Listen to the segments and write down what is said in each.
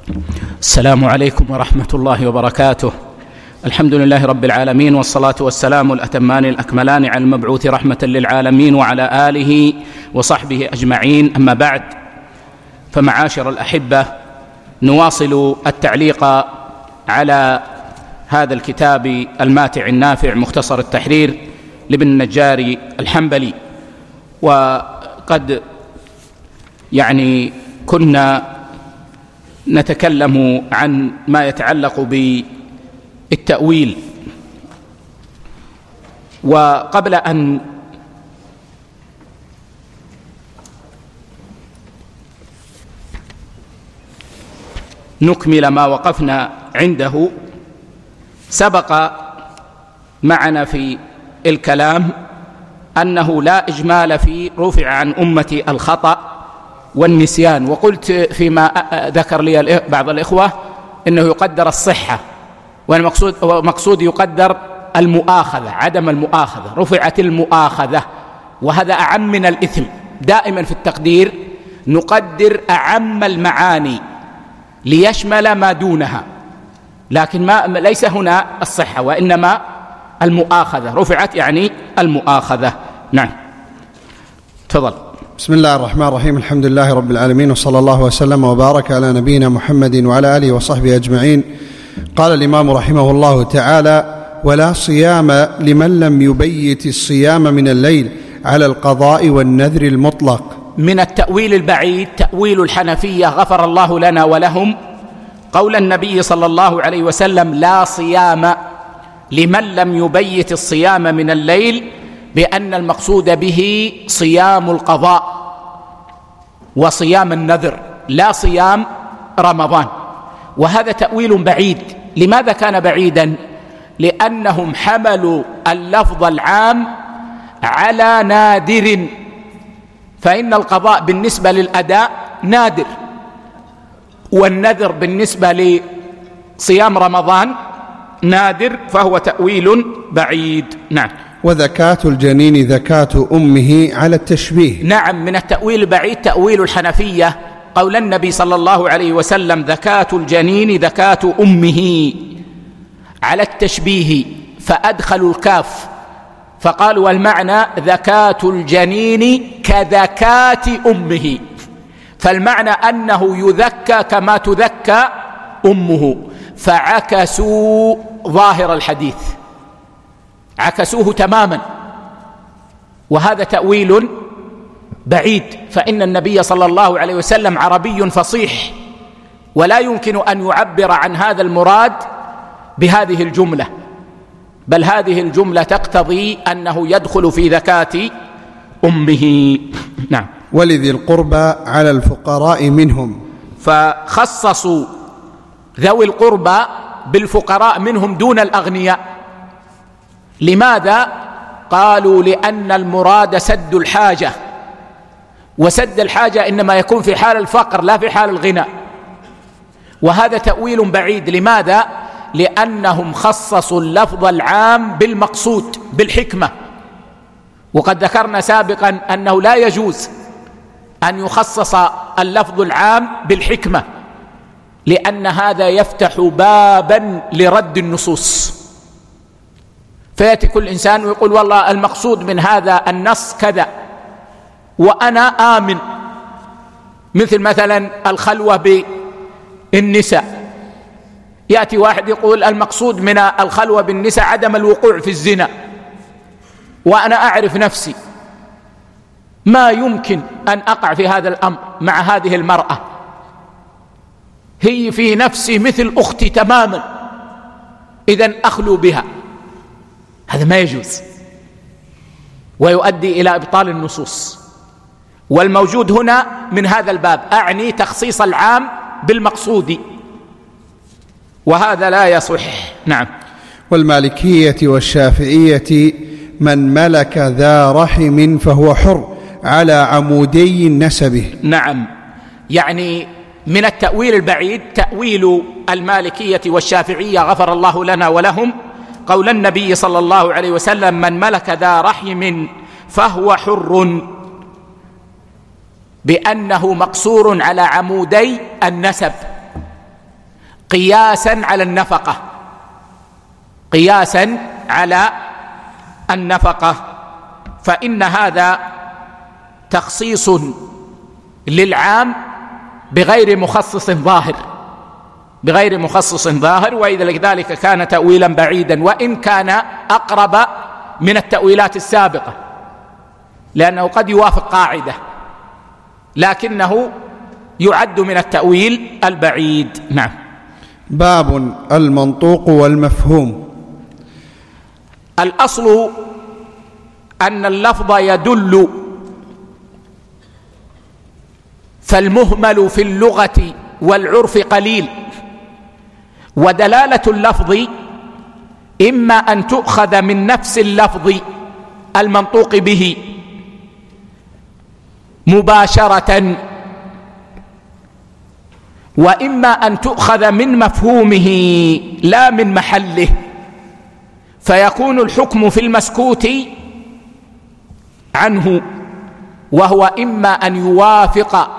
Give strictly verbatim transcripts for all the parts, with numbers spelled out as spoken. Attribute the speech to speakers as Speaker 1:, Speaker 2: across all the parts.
Speaker 1: السلام عليكم ورحمة الله وبركاته. الحمد لله رب العالمين، والصلاة والسلام الأتمان الأكملان على المبعوث رحمة للعالمين وعلى آله وصحبه أجمعين. أما بعد، فمعاشر الأحبة، نواصل التعليق على هذا الكتاب الماتع النافع مختصر التحرير لابن النجار الحنبلي. وقد يعني كنا نتكلم عن ما يتعلق بالتأويل، وقبل أن نكمل ما وقفنا عنده، سبق معنا في الكلام أنه لا إجمال في رفع عن أمتي الخطأ والنسيان، وقلت فيما ذكر لي بعض الإخوة إنه يقدر الصحة، والمقصود مقصود يقدر المؤاخذة، عدم المؤاخذة، رفعت المؤاخذة، وهذا أعم من الإثم. دائما في التقدير نقدر أعم المعاني ليشمل ما دونها، لكن ما ليس هنا الصحة وإنما المؤاخذة، رفعت يعني المؤاخذة. نعم، تفضل.
Speaker 2: بسم الله الرحمن الرحيم. الحمد لله رب العالمين، وصلى الله وسلم وبارك على نبينا محمد وعلى آله وصحبه أجمعين. قال الإمام رحمه الله تعالى: ولا صيام لمن لم يبيت الصيام من الليل على القضاء والنذر المطلق.
Speaker 1: من التأويل البعيد تأويل الحنفية غفر الله لنا ولهم قول النبي صلى الله عليه وسلم: لا صيام لمن لم يبيت الصيام من الليل، بأن المقصود به صيام القضاء وصيام النذر، لا صيام رمضان. وهذا تأويل بعيد. لماذا كان بعيدا؟ لأنهم حملوا اللفظ العام على نادر، فإن القضاء بالنسبة للأداء نادر، والنذر بالنسبة لصيام رمضان نادر، فهو تأويل بعيد. نعم.
Speaker 2: وذكاة الجنين ذكاة أمه على التشبيه.
Speaker 1: نعم، من التأويل البعيد تأويل الحنفية قول النبي صلى الله عليه وسلم: ذكاة الجنين ذكاة أمه على التشبيه، فأدخلوا الكاف فقالوا: والمعنى ذكاة الجنين كذكاة أمه، فالمعنى أنه يذكى كما تذكى أمه، فعكسوا ظاهر الحديث، عكسوه تماما، وهذا تأويل بعيد. فإن النبي صلى الله عليه وسلم عربي فصيح، ولا يمكن أن يعبر عن هذا المراد بهذه الجملة، بل هذه الجملة تقتضي أنه يدخل في ذكاة أمه. نعم.
Speaker 2: ولذي القربى على الفقراء منهم،
Speaker 1: فخصصوا ذوي القربى بالفقراء منهم دون الأغنياء. لماذا؟ قالوا: لأن المراد سد الحاجة، وسد الحاجة إنما يكون في حال الفقر لا في حال الغنى، وهذا تأويل بعيد. لماذا؟ لأنهم خصصوا اللفظ العام بالمقصود بالحكمة، وقد ذكرنا سابقا أنه لا يجوز أن يخصص اللفظ العام بالحكمة، لأن هذا يفتح بابا لرد النصوص، فيأتي كل إنسان ويقول: والله المقصود من هذا النص كذا وأنا آمن، مثل مثلا الخلوة بالنساء. يأتي واحد يقول: المقصود من الخلوة بالنساء عدم الوقوع في الزنا، وأنا أعرف نفسي ما يمكن أن أقع في هذا الأمر مع هذه المرأة، هي في نفسي مثل أختي تماما، إذن أخلو بها. هذا ما يجوز، ويؤدي إلى إبطال النصوص. والموجود هنا من هذا الباب أعني تخصيص العام بالمقصود، وهذا لا يصح. نعم.
Speaker 2: والمالكية والشافعية من ملك ذا رحم فهو حر على عمودي نسبه.
Speaker 1: نعم، يعني من التأويل البعيد تأويل المالكية والشافعية غفر الله لنا ولهم قول النبي صلى الله عليه وسلم: من ملك ذا رحم فهو حر، بأنه مقصور على عمودي النسب، قياسا على النفقة، قياسا على النفقة، فإن هذا تخصيص للعام بغير مخصص ظاهر، بغير مخصص ظاهر، وإذا ذلك كان تأويلا بعيدا، وإن كان أقرب من التأويلات السابقة، لأنه قد يوافق قاعدة لكنه يعد من التأويل البعيد. نعم.
Speaker 2: باب المنطوق والمفهوم.
Speaker 1: الأصل أن اللفظ يدل، فالمهمل في اللغة والعرف قليل، ودلالة اللفظ إما أن تؤخذ من نفس اللفظ المنطوق به مباشرة، وإما أن تؤخذ من مفهومه لا من محله، فيكون الحكم في المسكوت عنه، وهو إما أن يوافق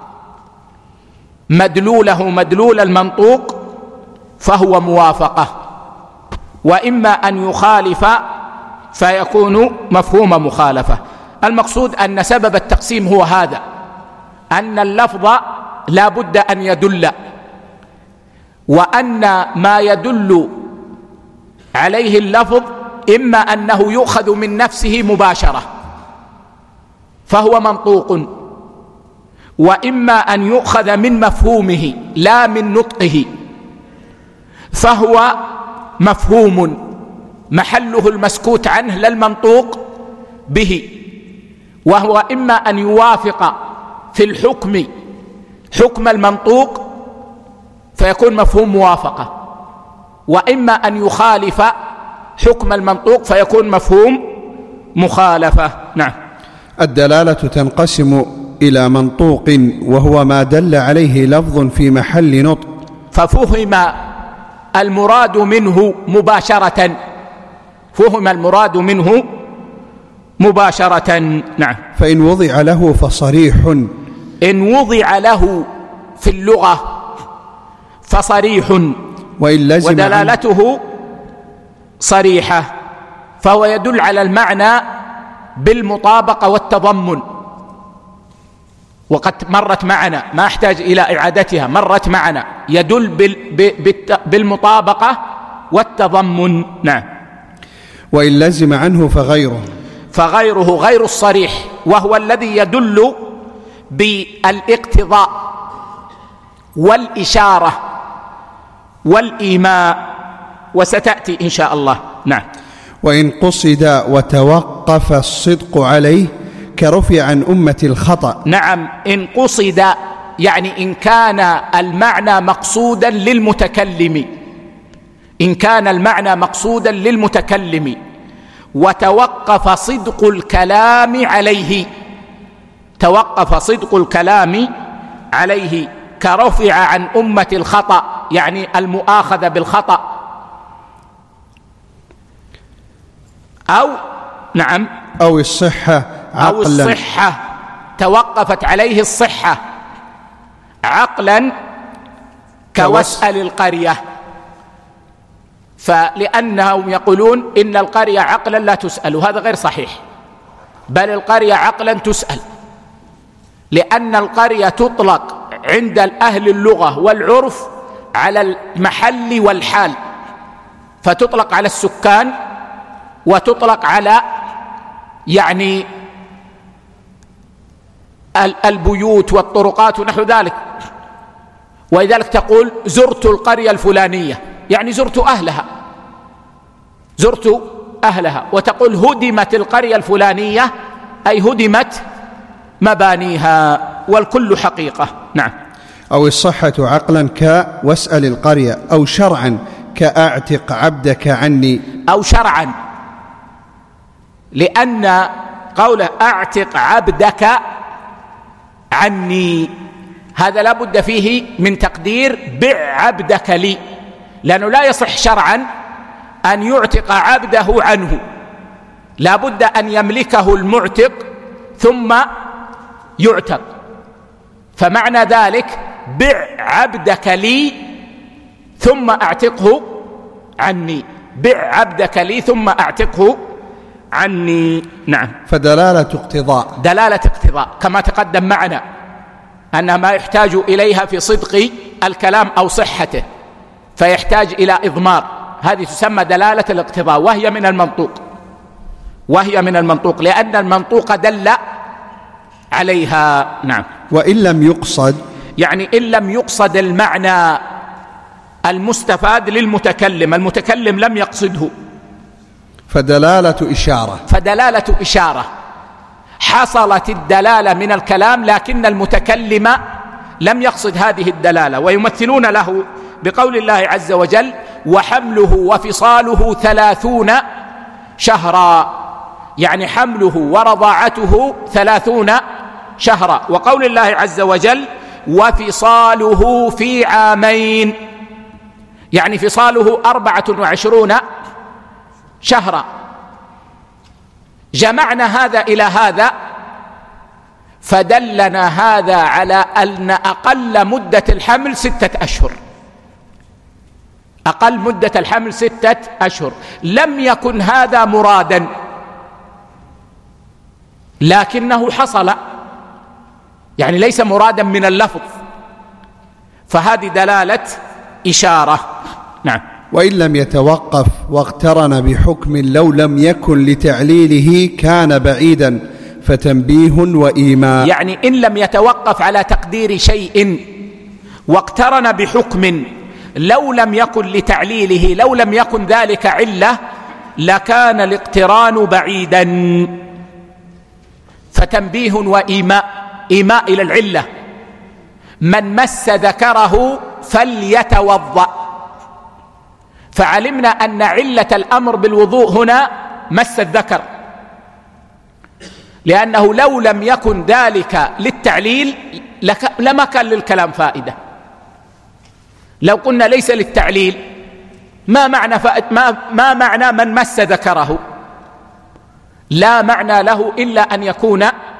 Speaker 1: مدلوله مدلول المنطوق فهو موافقة، وإما أن يخالف فيكون مفهوم مخالفة. المقصود أن سبب التقسيم هو هذا، أن اللفظ لا بد أن يدل، وأن ما يدل عليه اللفظ إما أنه يؤخذ من نفسه مباشرة فهو منطوق، وإما أن يؤخذ من مفهومه لا من نطقه فهو مفهوم محله المسكوت عنه لا المنطوق به، وهو إما أن يوافق في الحكم حكم المنطوق فيكون مفهوم موافقة، وإما أن يخالف حكم المنطوق فيكون مفهوم مخالفة. نعم.
Speaker 2: الدلالة تنقسم إلى منطوق وهو ما دل عليه لفظ في محل نطق
Speaker 1: ففهم المراد منه مباشرة، فهم المراد منه مباشرة. نعم.
Speaker 2: فإن وضع له فصريح،
Speaker 1: إن وضع له في اللغة فصريح،
Speaker 2: وإن لزم
Speaker 1: ودلالته صريحة، فهو يدل على المعنى بالمطابقة والتضمن، وقد مرت معنا ما أحتاج إلى إعادتها، مرت معنا يدل بالمطابقة والتضمن. نعم.
Speaker 2: وإن لزم عنه فغيره،
Speaker 1: فغيره غير الصريح، وهو الذي يدل بالاقتضاء والإشارة والإيماء، وستأتي إن شاء الله. نعم.
Speaker 2: وإن قصد وتوقف الصدق عليه كرفع عن أمة الخطأ.
Speaker 1: نعم. إن قصد يعني إن كان المعنى مقصودا للمتكلم، إن كان المعنى مقصودا للمتكلم وتوقف صدق الكلام عليه، توقف صدق الكلام عليه كرفع عن أمة الخطأ، يعني المؤاخذة بالخطأ، أو نعم
Speaker 2: أو الصحة عقلا،
Speaker 1: أو الصحة توقفت عليه الصحة عقلا كوسأل القرية، فلأنهم يقولون إن القرية عقلا لا تسأل، وهذا غير صحيح، بل القرية عقلا تسأل، لأن القرية تطلق عند أهل اللغة والعرف على المحل والحال، فتطلق على السكان وتطلق على يعني البيوت والطرقات ونحو ذلك، ولذلك تقول زرت القرية الفلانية، يعني زرت أهلها، زرت أهلها، وتقول هدمت القرية الفلانية أي هدمت مبانيها، والكل حقيقة. نعم.
Speaker 2: أو الصحة عقلا كواسأل القرية، أو شرعا كأعتق عبدك عني،
Speaker 1: أو شرعا لأن قوله أعتق عبدك عني هذا لا بد فيه من تقدير بع عبدك لي، لأنه لا يصح شرعا أن يعتق عبده عنه، لا بد أن يملكه المعتق ثم يعتق، فمعنى ذلك بع عبدك لي ثم أعتقه عني، بع عبدك لي ثم أعتقه عني. نعم.
Speaker 2: فدلالة اقتضاء،
Speaker 1: دلالة اقتضاء كما تقدم معنا أن ما يحتاج إليها في صدق الكلام أو صحته فيحتاج إلى إضمار، هذه تسمى دلالة الاقتضاء، وهي من المنطوق وهي من المنطوق لأن المنطوق دل عليها. نعم.
Speaker 2: وإن لم يقصد،
Speaker 1: يعني إن لم يقصد المعنى المستفاد للمتكلم، المتكلم لم يقصده،
Speaker 2: فدلالة إشارة
Speaker 1: فدلالة إشارة حصلت الدلالة من الكلام لكن المتكلم لم يقصد هذه الدلالة، ويمثلون له بقول الله عز وجل: وحمله وفصاله ثلاثون شهرا، يعني حمله ورضاعته ثلاثون شهرا. وقول الله عز وجل: وفصاله في عامين، يعني فصاله أربعة وعشرون شهرا. جمعنا هذا إلى هذا فدلنا هذا على أن أقل مدة الحمل ستة أشهر، أقل مدة الحمل ستة أشهر. لم يكن هذا مرادا لكنه حصل، يعني ليس مرادا من اللفظ، فهذه دلالة إشارة. نعم.
Speaker 2: وإن لم يتوقف واقترن بحكم لو لم يكن لتعليله كان بعيدا، فتنبيه وإيماء.
Speaker 1: يعني إن لم يتوقف على تقدير شيء واقترن بحكم لو لم يكن لتعليله، لو لم يكن ذلك علة لكان الاقتران بعيدا، فتنبيه وإيماء. إيماء إلى العلة: من مس ذكره فليتوضأ، فعلمنا أن علة الأمر بالوضوء هنا مس الذكر، لأنه لو لم يكن ذلك للتعليل لما كان للكلام فائدة. لو قلنا ليس للتعليل ما معنى ما, ما معنى من مس ذكره؟ لا معنى له إلا أن يكون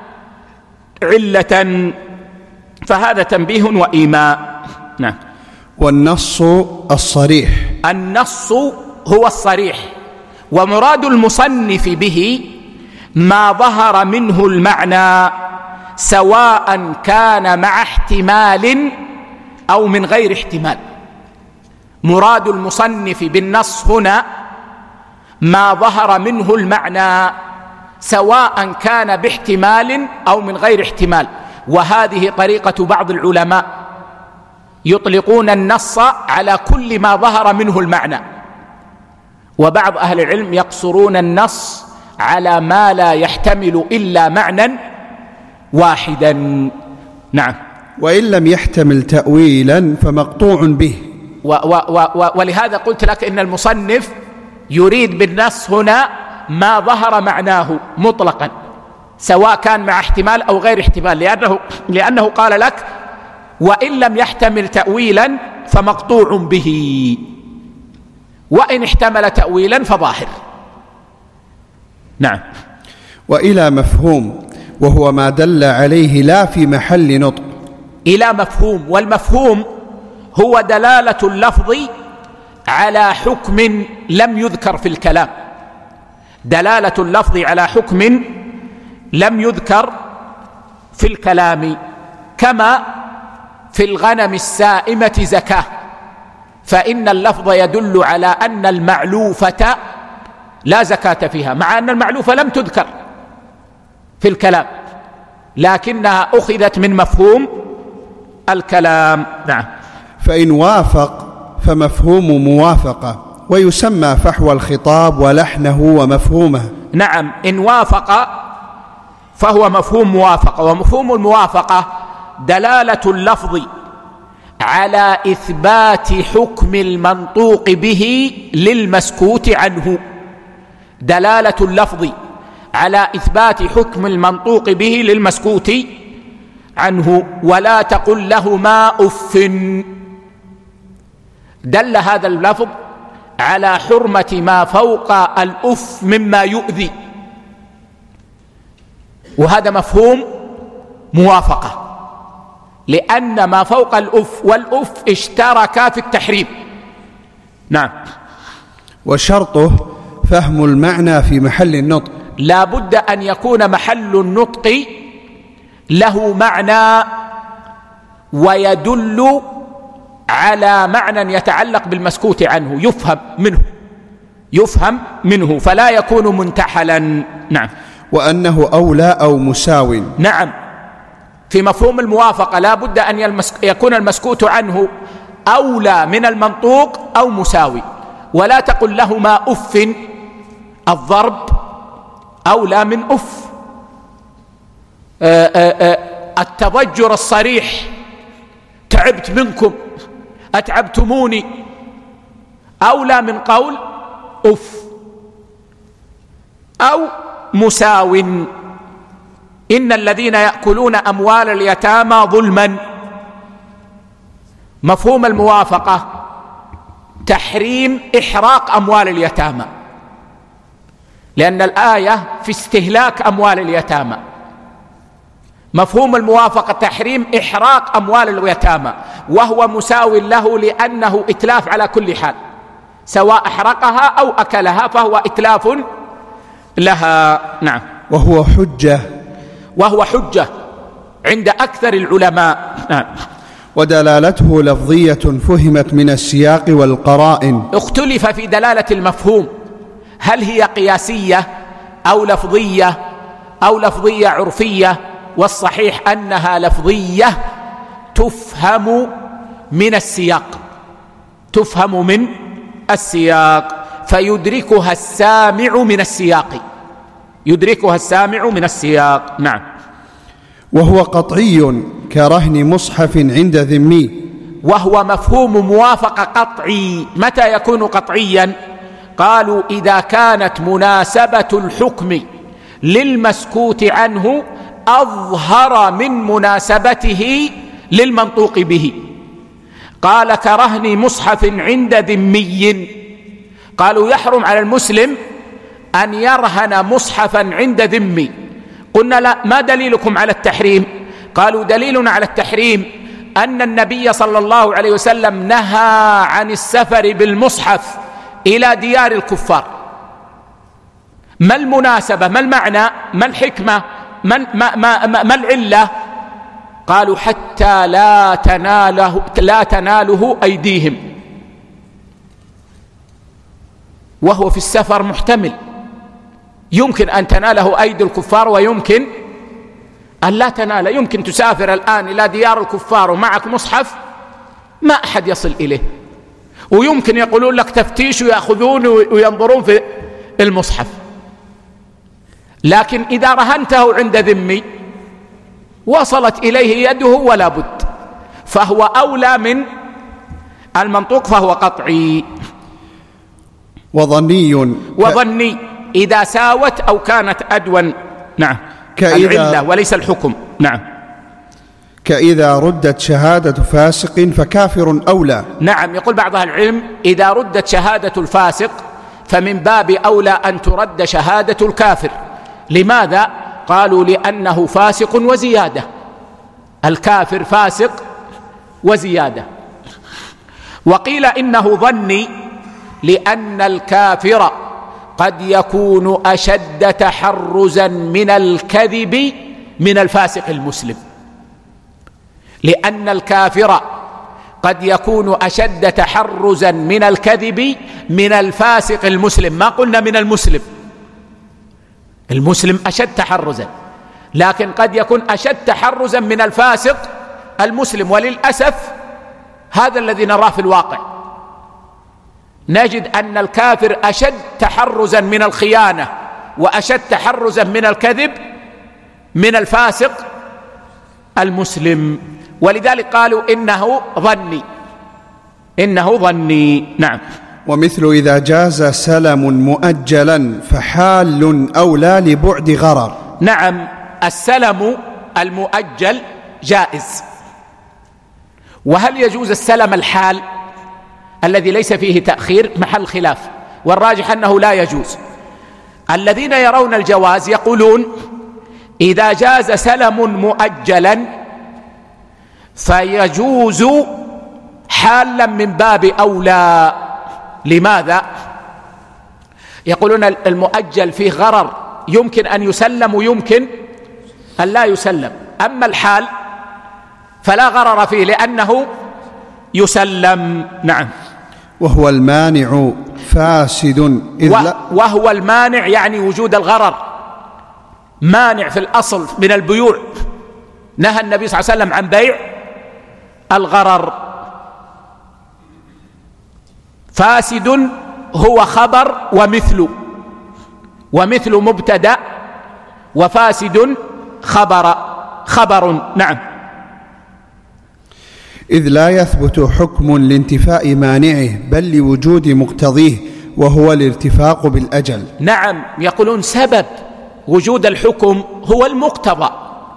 Speaker 1: علة، فهذا تنبيه وإيماء. نعم.
Speaker 2: والنص الصريح،
Speaker 1: النص هو الصريح، ومراد المصنف به ما ظهر منه المعنى سواء كان مع احتمال أو من غير احتمال. مراد المصنف بالنص هنا ما ظهر منه المعنى سواء كان باحتمال أو من غير احتمال، وهذه طريقة بعض العلماء، يطلقون النص على كل ما ظهر منه المعنى، وبعض أهل العلم يقصرون النص على ما لا يحتمل إلا معنى واحدا. نعم.
Speaker 2: وإن لم يحتمل تأويلا فمقطوع به.
Speaker 1: و و و ولهذا قلت لك إن المصنف يريد بالنص هنا ما ظهر معناه مطلقا سواء كان مع احتمال أو غير احتمال، لأنه, لأنه قال لك: وإن لم يحتمل تأويلا فمقطوع به، وإن احتمل تأويلا فظاهر. نعم.
Speaker 2: وإلى مفهوم، وهو ما دل عليه لا في محل نطق.
Speaker 1: إلى مفهوم، والمفهوم هو دلالة اللفظ على حكم لم يذكر في الكلام، دلالة اللفظ على حكم لم يذكر في الكلام، كما في الغنم السائمة زكاة، فإن اللفظ يدل على أن المعلوفة لا زكاة فيها، مع أن المعلوفة لم تذكر في الكلام لكنها أخذت من مفهوم الكلام. نعم.
Speaker 2: فإن وافق فمفهوم موافقة، ويسمى فحوى الخطاب ولحنه ومفهومه.
Speaker 1: نعم. إن وافق فهو مفهوم موافقة، ومفهوم الموافقة دلالة اللفظ على إثبات حكم المنطوق به للمسكوت عنه، دلالة اللفظ على إثبات حكم المنطوق به للمسكوت عنه. ولا تقل لهما أف، دل هذا اللفظ على حرمة ما فوق الأف مما يؤذي، وهذا مفهوم موافقة، لأن ما فوق الأف والأف اشتركا في التحريم، نعم.
Speaker 2: وشرطه فهم المعنى في محل النطق.
Speaker 1: لا بد أن يكون محل النطق له معنى ويدل على معنى يتعلق بالمسكوت عنه، يفهم منه يفهم منه فلا يكون منتحلا. نعم.
Speaker 2: وأنه أولى أو مساو.
Speaker 1: نعم، في مفهوم الموافقة لا بد أن يكون المسكوت عنه أولى من المنطوق أو مساوي، ولا تقل لهما أف، الضرب أولى من أف. آآ آآ التضجر الصريح، تعبت منكم، أتعبتموني، أولى من قول أف. أو مساو، إن الذين يأكلون أموال اليتامى ظلما. مفهوم الموافقة تحريم إحراق أموال اليتامى، لأن الآية في استهلاك أموال اليتامى. مفهوم الموافقة تحريم إحراق أموال اليتامى، وهو مساو له لأنه إتلاف على كل حال، سواء أحرقها أو أكلها فهو إتلاف لها. نعم.
Speaker 2: وهو حجة
Speaker 1: وهو حجة عند أكثر العلماء. نعم.
Speaker 2: ودلالته لفظية فهمت من السياق والقرائن.
Speaker 1: اختلف في دلالة المفهوم، هل هي قياسية أو لفظية أو لفظية عرفية، والصحيح أنها لفظية تفهم من السياق تفهم من السياق فيدركها السامع من السياق يدركها السامع من السياق. نعم.
Speaker 2: وهو قطعي كرهن مصحف عند ذمي.
Speaker 1: وهو مفهوم موافقة قطعي. متى يكون قطعيا؟ قالوا إذا كانت مناسبة الحكم للمسكوت عنه أظهر من مناسبته للمنطوق به. قال كرهن مصحف عند ذمي، قالوا يحرم على المسلم أن يرهن مصحفا عند ذمي. قلنا لا، ما دليلكم على التحريم؟ قالوا دليلنا على التحريم أن النبي صلى الله عليه وسلم نهى عن السفر بالمصحف إلى ديار الكفار. ما المناسبة؟ ما المعنى؟ ما الحكمة؟ ما, ما, ما, ما, ما العلة؟ قالوا حتى لا تناله, لا تناله أيديهم، وهو في السفر محتمل، يمكن أن تناله أيدي الكفار ويمكن أن لا تنال. يمكن تسافر الآن إلى ديار الكفار ومعك مصحف ما أحد يصل إليه، ويمكن يقولون لك تفتيش ويأخذون وينظرون في المصحف. لكن إذا رهنته عند ذمي وصلت إليه يده ولا بد، فهو أولى من المنطوق، فهو قطعي.
Speaker 2: وظني
Speaker 1: وظني إذا ساوت أو كانت أدون. نعم. العلة وليس الحكم. نعم.
Speaker 2: كإذا ردت شهادة فاسق فكافر أولى.
Speaker 1: نعم. يقول بعض أهل العلم إذا ردت شهادة الفاسق فمن باب أولى أن ترد شهادة الكافر. لماذا؟ قالوا لأنه فاسق وزيادة، الكافر فاسق وزيادة. وقيل إنه ظني لأن الكافر قد يكون أشد تحرزا من الكذب من الفاسق المسلم، لأن الكافر قد يكون أشد تحرزا من الكذب من الفاسق المسلم. ما قلنا من المسلم، المسلم أشد تحرزا، لكن قد يكون أشد تحرزا من الفاسق المسلم. وللأسف هذا الذي نراه في الواقع، نجد أن الكافر أشد تحرزا من الخيانة وأشد تحرزا من الكذب من الفاسق المسلم. ولذلك قالوا إنه ظني إنه ظني. نعم.
Speaker 2: ومثل إذا جاز سلم مؤجلا فحال أولى لبعد غرر.
Speaker 1: نعم. السلم المؤجل جائز. وهل يجوز السلم الحال الذي ليس فيه تأخير؟ محل خلاف، والراجح أنه لا يجوز. الذين يرون الجواز يقولون إذا جاز سلم مؤجلا فيجوز حالا من باب أولى. لماذا؟ يقولون المؤجل فيه غرر، يمكن أن يسلم ويمكن أن لا يسلم، أما الحال فلا غرر فيه لأنه يسلم. نعم.
Speaker 2: وهو المانع فاسد إذ لا
Speaker 1: وهو المانع يعني وجود الغرر، مانع في الأصل من البيوع، نهى النبي صلى الله عليه وسلم عن بيع الغرر. فاسد هو خبر ومثل، ومثل مبتدأ، وفاسد خبر خبر. نعم.
Speaker 2: إذ لا يثبت حكم لانتفاء مانعه بل لوجود مقتضيه وهو الارتفاق بالأجل.
Speaker 1: نعم، يقولون سبب وجود الحكم هو المقتضى،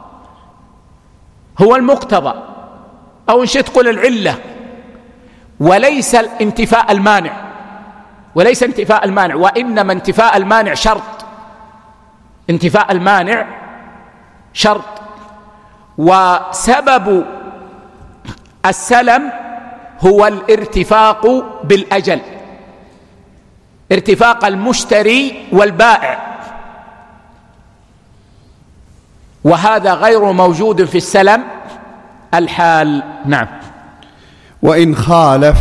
Speaker 1: هو المقتضى، أو إن شئت قل العلة، وليس انتفاء المانع، وليس انتفاء المانع، وإنما انتفاء المانع شرط، انتفاء المانع شرط. وسبب السلم هو الارتفاق بالأجل، ارتفاق المشتري والبائع، وهذا غير موجود في السلم الحال. نعم.
Speaker 2: وإن خالف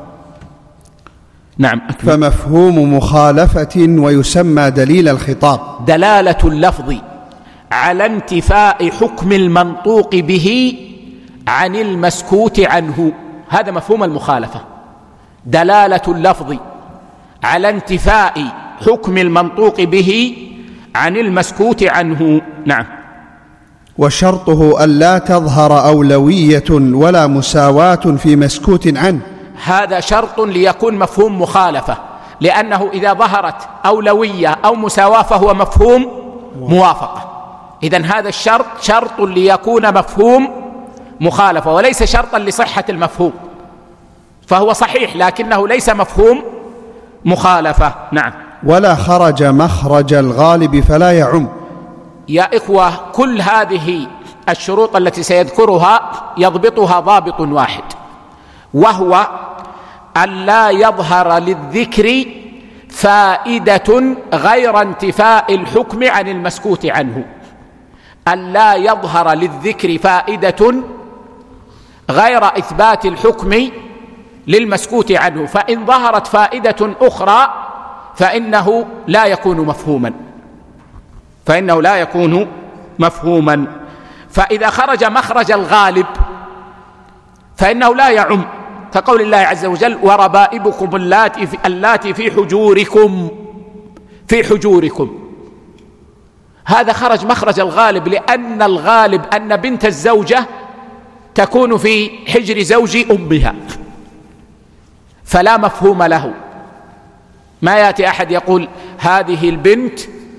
Speaker 1: نعم
Speaker 2: فمفهوم مخالفة ويسمى دليل الخطاب.
Speaker 1: دلالة اللفظ على انتفاء حكم المنطوق به عن المسكوت عنه، هذا مفهوم المخالفة، دلالة اللفظ على انتفاء حكم المنطوق به عن المسكوت عنه. نعم.
Speaker 2: وشرطه ألا تظهر أولوية ولا مساواة في مسكوت عنه،
Speaker 1: هذا شرط ليكون مفهوم مخالفة، لأنه إذا ظهرت أولوية أو مساواة فهو مفهوم موافقة. إذن هذا الشرط شرط ليكون مفهوم مخالفة، وليس شرطا لصحة المفهوم، فهو صحيح لكنه ليس مفهوم مخالفة. نعم.
Speaker 2: ولا خرج مخرج الغالب فلا يعم.
Speaker 1: يا إخوة، كل هذه الشروط التي سيذكرها يضبطها ضابط واحد، وهو أن لا يظهر للذكر فائدة غير انتفاء الحكم عن المسكوت عنه، أن لا يظهر للذكر فائدة غير إثبات الحكم للمسكوت عنه، فإن ظهرت فائدة أخرى فإنه لا يكون مفهوما، فإنه لا يكون مفهوما. فإذا خرج مخرج الغالب فإنه لا يعم، كقول الله عز وجل: وربائبكم اللاتي في, اللاتي في حجوركم في حجوركم. هذا خرج مخرج الغالب، لأن الغالب أن بنت الزوجة تكون في حجر زوج أمها، فلا مفهوم له. ما يأتي أحد يقول هذه البنت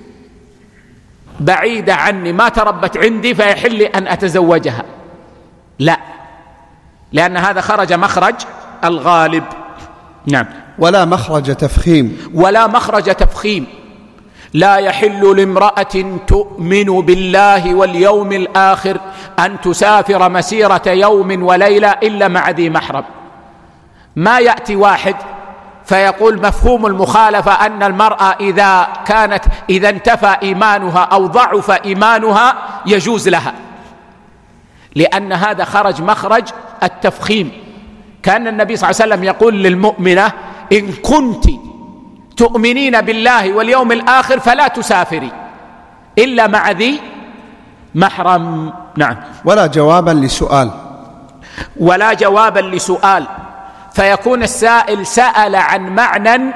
Speaker 1: بعيدة عني ما تربت عندي فيحل أن أتزوجها، لا، لأن هذا خرج مخرج الغالب. نعم.
Speaker 2: ولا مخرج تفخيم.
Speaker 1: ولا مخرج تفخيم، لا يحل لامرأة تؤمن بالله واليوم الآخر أن تسافر مسيرة يوم وليلة إلا مع ذي محرم. ما يأتي واحد فيقول مفهوم المخالفة أن المرأة إذا كانت إذا انتفى إيمانها أو ضعف إيمانها يجوز لها، لأن هذا خرج مخرج التفخيم. كان النبي صلى الله عليه وسلم يقول للمؤمنة: إن كنت تؤمنين بالله واليوم الآخر فلا تسافري إلا مع ذي محرم. نعم.
Speaker 2: ولا جوابا لسؤال.
Speaker 1: ولا جوابا لسؤال، فيكون السائل سأل عن معنى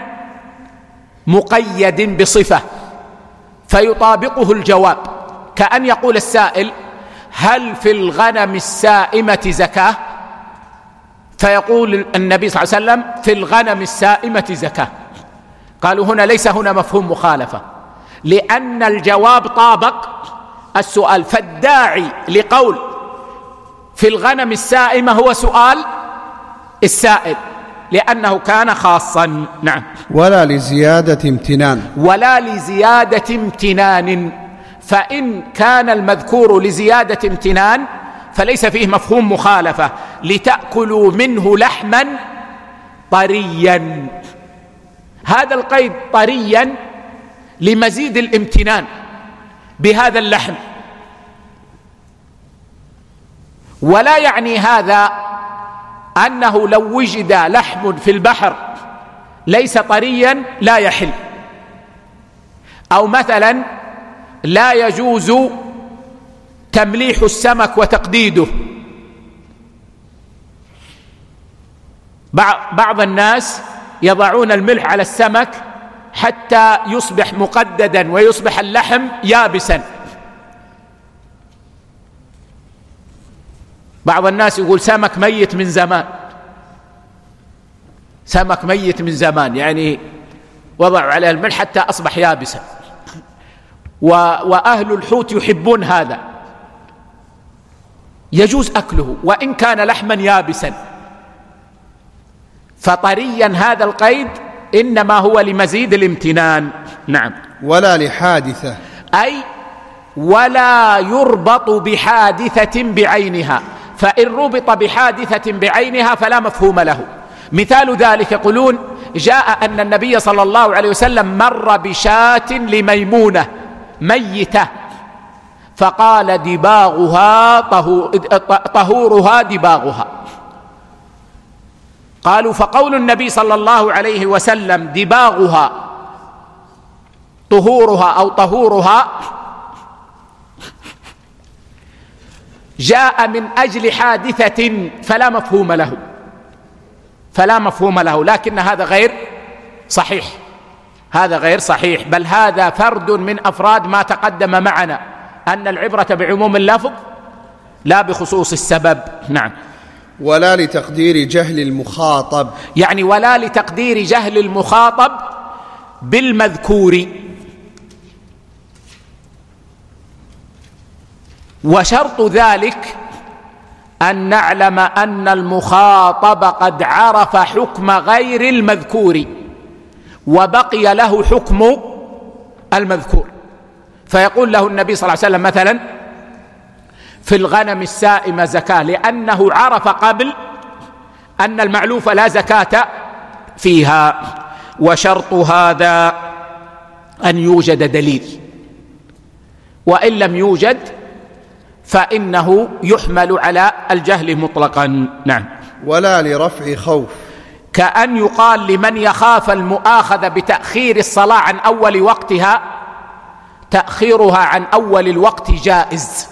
Speaker 1: مقيد بصفة فيطابقه الجواب، كأن يقول السائل: هل في الغنم السائمة زكاة؟ فيقول النبي صلى الله عليه وسلم: في الغنم السائمة زكاة. قالوا هنا ليس هنا مفهوم مخالفة، لأن الجواب طابق السؤال، فالداعي لقول في الغنم السائمة هو سؤال السائل، لأنه كان خاصا. نعم.
Speaker 2: ولا لزيادة امتنان.
Speaker 1: ولا لزيادة امتنان، فإن كان المذكور لزيادة امتنان فليس فيه مفهوم مخالفة، لتأكلوا منه لحما طريا، هذا القيد طريا لمزيد الامتنان بهذا اللحم، ولا يعني هذا أنه لو وجد لحم في البحر ليس طريا لا يحل، أو مثلا لا يجوز تمليح السمك وتقديده. بعض الناس يضعون الملح على السمك حتى يصبح مقددا ويصبح اللحم يابسا. بعض الناس يقول سمك ميت من زمان، سمك ميت من زمان، يعني وضعوا عليه الملح حتى أصبح يابسا، وأهل الحوت يحبون هذا، يجوز أكله وإن كان لحما يابسا. فطريا هذا القيد إنما هو لمزيد الامتنان. نعم.
Speaker 2: ولا لحادثة،
Speaker 1: أي ولا يربط بحادثة بعينها، فإن ربط بحادثة بعينها فلا مفهوم له. مثال ذلك يقولون جاء أن النبي صلى الله عليه وسلم مر بشاة لميمونة ميتة فقال دباغها طهورها دباغها. قالوا فقول النبي صلى الله عليه وسلم دباغها طهورها أو طهورها جاء من أجل حادثة فلا مفهوم له، فلا مفهوم له، لكن هذا غير صحيح، هذا غير صحيح، بل هذا فرد من أفراد ما تقدم معنا أن العبرة بعموم اللفظ لا بخصوص السبب. نعم.
Speaker 2: ولا لتقدير جهل المخاطب،
Speaker 1: يعني ولا لتقدير جهل المخاطب بالمذكور. وشرط ذلك أن نعلم أن المخاطب قد عرف حكم غير المذكور وبقي له حكم المذكور، فيقول له النبي صلى الله عليه وسلم مثلا في الغنم السائمة زكاة، لأنه عرف قبل أن المعلوف لا زكاة فيها. وشرط هذا أن يوجد دليل، وإن لم يوجد فإنه يحمل على الجهل مطلقا. نعم.
Speaker 2: ولا لرفع خوف،
Speaker 1: كأن يقال لمن يخاف المؤاخذة بتأخير الصلاة عن أول وقتها تأخيرها عن أول الوقت جائز،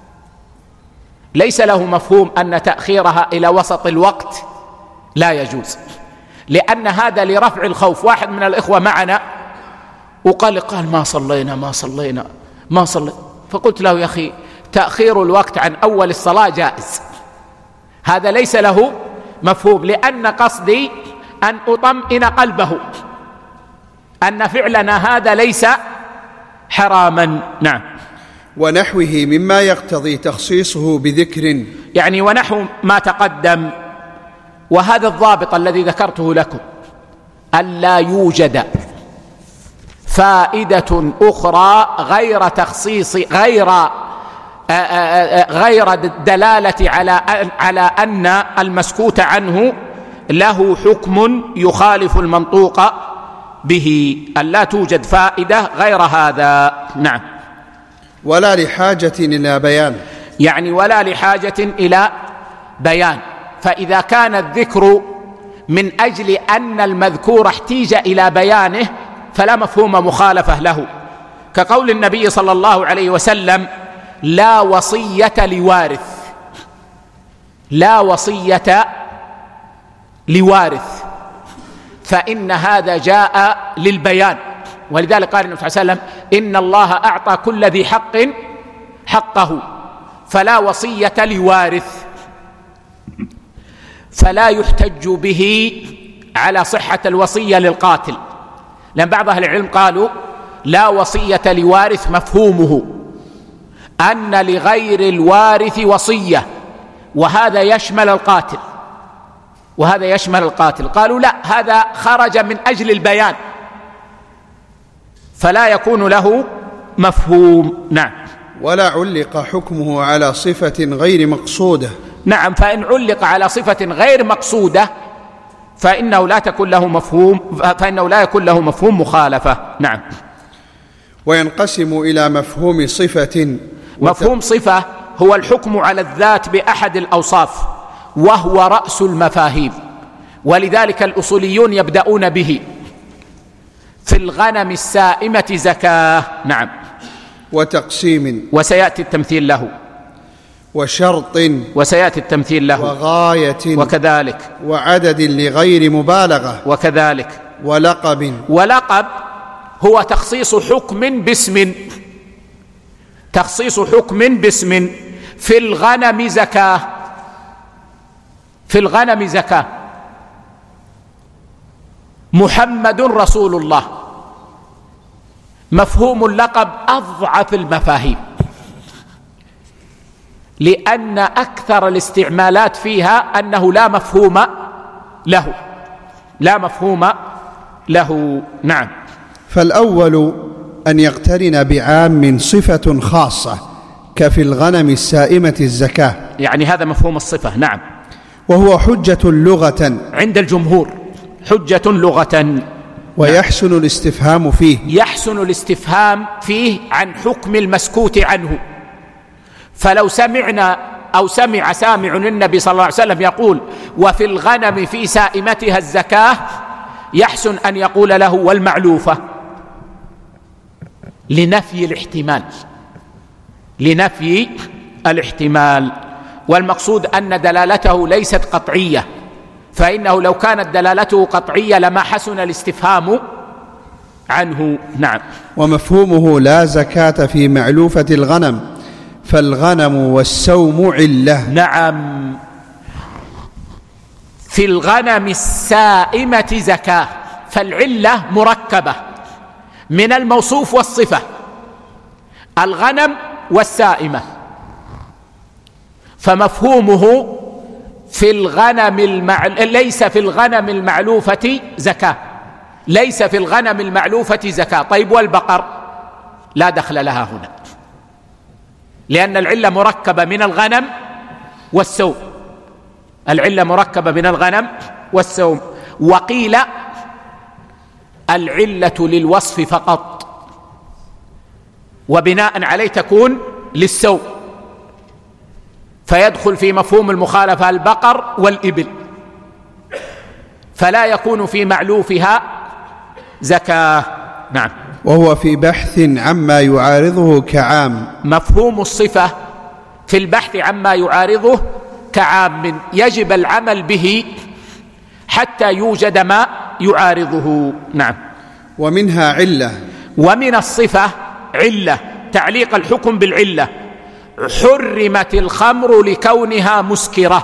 Speaker 1: ليس له مفهوم أن تأخيرها إلى وسط الوقت لا يجوز، لأن هذا لرفع الخوف. واحد من الإخوة معنا وقال قال ما صلينا ما صلينا ما صلينا، فقلت له يا أخي تأخير الوقت عن أول الصلاة جائز، هذا ليس له مفهوم، لأن قصدي أن أطمئن قلبه أن فعلنا هذا ليس حراما. نعم.
Speaker 2: ونحوه مما يقتضي تخصيصه بذكر،
Speaker 1: يعني ونحو ما تقدم. وهذا الضابط الذي ذكرته لكم ألا يوجد فائدة أخرى غير تخصيص غير غير الدلالة على على أن المسكوت عنه له حكم يخالف المنطوق به، أن لا توجد فائدة غير هذا. نعم.
Speaker 2: ولا لحاجة إلى بيان،
Speaker 1: يعني ولا لحاجة إلى بيان، فإذا كان الذكر من أجل أن المذكور احتيج إلى بيانه فلا مفهوم مخالفة له، كقول النبي صلى الله عليه وسلم لا وصية لوارث، لا وصية لوارث، فإن هذا جاء للبيان، ولذلك قال النبي صلى الله عليه وسلم إن الله أعطى كل ذي حق حقه، فلا وصية لوارث، فلا يحتج به على صحة الوصية للقاتل، لأن بعض أهل العلم قالوا لا وصية لوارث مفهومه أن لغير الوارث وصية، وهذا يشمل القاتل، وهذا يشمل القاتل. قالوا لا، هذا خرج من أجل البيان فلا يكون له مفهوم. نعم.
Speaker 2: ولا علق حكمه على صفة غير مقصودة.
Speaker 1: نعم، فإن علق على صفة غير مقصودة فإنه لا تكون له مفهوم فإنه لا يكون له مفهوم مخالفة. نعم.
Speaker 2: وينقسم إلى مفهوم صفة.
Speaker 1: مفهوم صفة هو الحكم على الذات بأحد الأوصاف، وهو رأس المفاهيم، ولذلك الأصوليون يبدأون به. في الغنم السائمة زكاة. نعم.
Speaker 2: وتقسيم،
Speaker 1: وسيأتي التمثيل له.
Speaker 2: وشرط،
Speaker 1: وسيأتي التمثيل له.
Speaker 2: وغاية،
Speaker 1: وكذلك.
Speaker 2: وعدد لغير مبالغة،
Speaker 1: وكذلك.
Speaker 2: ولقب.
Speaker 1: ولقب هو تخصيص حكم باسم، تخصيص حكم باسم. في الغنم زكاة، في الغنم زكاة. محمد رسول الله. مفهوم اللقب أضعف المفاهيم، لأن أكثر الاستعمالات فيها أنه لا مفهوم له، لا مفهوم له. نعم.
Speaker 2: فالأول أن يقترن بعام صفة خاصة كفي الغنم السائمة الزكاة،
Speaker 1: يعني هذا مفهوم الصفة. نعم.
Speaker 2: وهو حجة لغة
Speaker 1: عند الجمهور، حجة لغة.
Speaker 2: ويحسن الاستفهام فيه،
Speaker 1: يحسن الاستفهام فيه عن حكم المسكوت عنه. فلو سمعنا أو سمع سامع النبي صلى الله عليه وسلم يقول وفي الغنم في سائمتها الزكاة، يحسن أن يقول له والمعلوفة، لنفي الاحتمال، لنفي الاحتمال. والمقصود أن دلالته ليست قطعية، فإنه لو كانت دلالته قطعية لما حسن الاستفهام عنه. نعم.
Speaker 2: ومفهومه لا زكاة في معلوفة الغنم، فالغنم والسوم علة.
Speaker 1: نعم. في الغنم السائمة زكاة، فالعلة مركبة من الموصوف والصفة، الغنم والسائمة. فمفهومه في الغنم المع... ليس في الغنم المعلوفة زكاة، ليس في الغنم المعلوفة زكاة. طيب والبقر؟ لا دخل لها هنا، لأن العلة مركبة من الغنم والسوم، العلة مركبة من الغنم والسوم. وقيل العلة للوصف فقط، وبناء عليه تكون للسوم، فيدخل في مفهوم المخالفة البقر والإبل، فلا يكون في معلوفها زكاة. نعم.
Speaker 2: وهو في بحث عما يعارضه كعام.
Speaker 1: مفهوم الصفة في البحث عما يعارضه كعام، يجب العمل به حتى يوجد ما يعارضه. نعم.
Speaker 2: ومنها علة.
Speaker 1: ومن الصفة علة، تعليق الحكم بالعلة. حرمت الخمر لكونها مسكرة،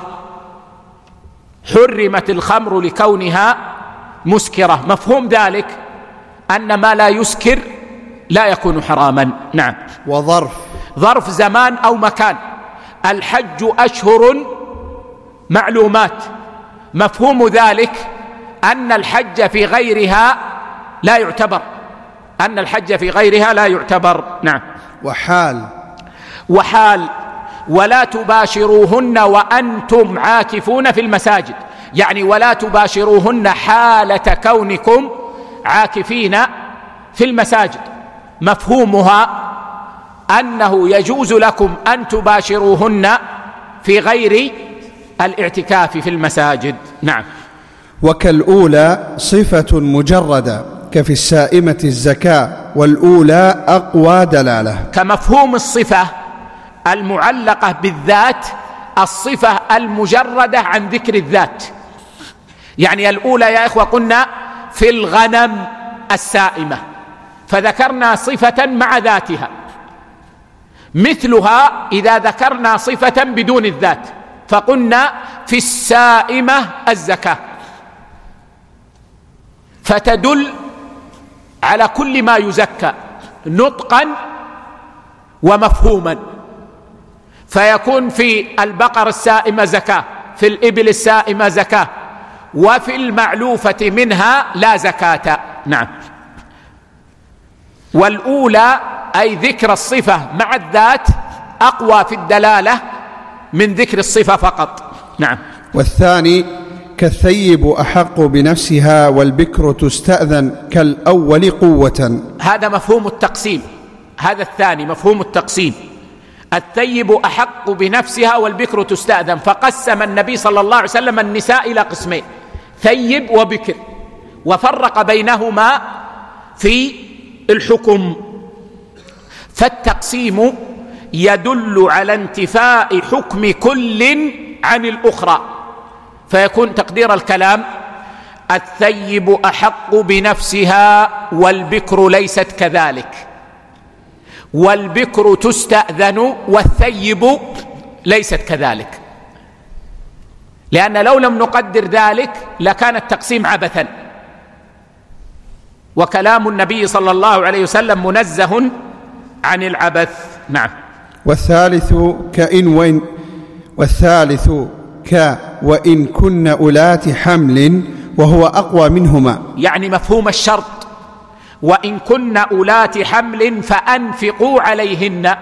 Speaker 1: حرمت الخمر لكونها مسكرة. مفهوم ذلك أن ما لا يسكر لا يكون حراما. نعم.
Speaker 2: وظرف،
Speaker 1: ظرف زمان أو مكان. الحج أشهر معلومات، مفهوم ذلك أن الحج في غيرها لا يعتبر، أن الحج في غيرها لا يعتبر. نعم.
Speaker 2: وحال.
Speaker 1: وحال ولا تباشروهن وأنتم عاكفون في المساجد، يعني ولا تباشروهن حالة كونكم عاكفين في المساجد. مفهومها أنه يجوز لكم أن تباشروهن في غير الاعتكاف في المساجد. نعم.
Speaker 2: وكالأولى صفة مجردة كفي السائمة الزكاة، والأولى أقوى دلالة.
Speaker 1: كمفهوم الصفة المعلقة بالذات، الصفة المجردة عن ذكر الذات. يعني الأولى يا إخوة قلنا في الغنم السائمة، فذكرنا صفة مع ذاتها. مثلها إذا ذكرنا صفة بدون الذات فقلنا في السائمة الزكاة، فتدل على كل ما يزكى نطقا ومفهوما، فيكون في البقر السائمة زكاة، في الإبل السائمة زكاة، وفي المعلوفة منها لا زكاة. نعم. والأولى أي ذكر الصفة مع الذات أقوى في الدلالة من ذكر الصفة فقط. نعم.
Speaker 2: والثاني كالثيب أحق بنفسها والبكر تستأذن كالأول قوة.
Speaker 1: هذا مفهوم التقسيم، هذا الثاني مفهوم التقسيم. الثيب أحق بنفسها والبكر تستأذن، فقسم النبي صلى الله عليه وسلم النساء إلى قسمين، ثيب وبكر، وفرق بينهما في الحكم. فالتقسيم يدل على انتفاء حكم كل عن الأخرى، فيكون تقدير الكلام: الثيب أحق بنفسها والبكر ليست كذلك، والبكر تستأذن والثيب ليست كذلك. لأن لو لم نقدر ذلك لكان التقسيم عبثا، وكلام النبي صلى الله عليه وسلم منزه عن العبث. نعم.
Speaker 2: والثالث كإن وإن والثالث ك وإن كن أولات حمل وهو أقوى منهما،
Speaker 1: يعني مفهوم الشرط: وإن كن أولات حمل فأنفقوا عليهن.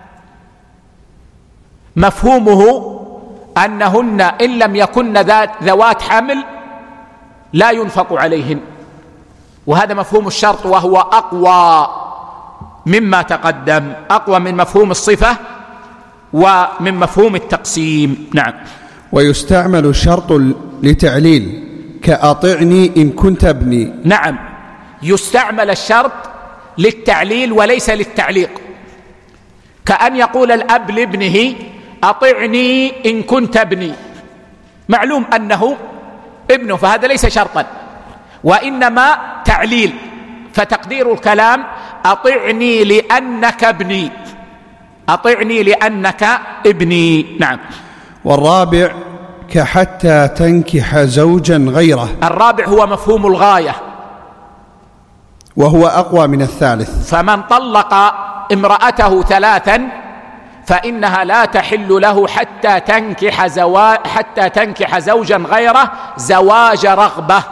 Speaker 1: مفهومه أنهن إن لم يكن ذوات حمل لا ينفق عليهن، وهذا مفهوم الشرط، وهو أقوى مما تقدم، أقوى من مفهوم الصفة ومن مفهوم التقسيم. نعم.
Speaker 2: ويستعمل الشرط لتعليل كأطعني إن كنت ابني.
Speaker 1: نعم، يستعمل الشرط للتعليل وليس للتعليق، كأن يقول الأب لابنه: أطعني إن كنت ابني، معلوم أنه ابنه، فهذا ليس شرطا وإنما تعليل، فتقدير الكلام: أطعني لأنك ابني، أطعني لأنك ابني. نعم.
Speaker 2: والرابع كحتى تنكح زوجا غيره.
Speaker 1: الرابع هو مفهوم الغاية،
Speaker 2: وهو أقوى من الثالث.
Speaker 1: فمن طلق امرأته ثلاثا فإنها لا تحل له حتى تنكح زوا... حتى تنكح زوجا غيره زواج رغبة،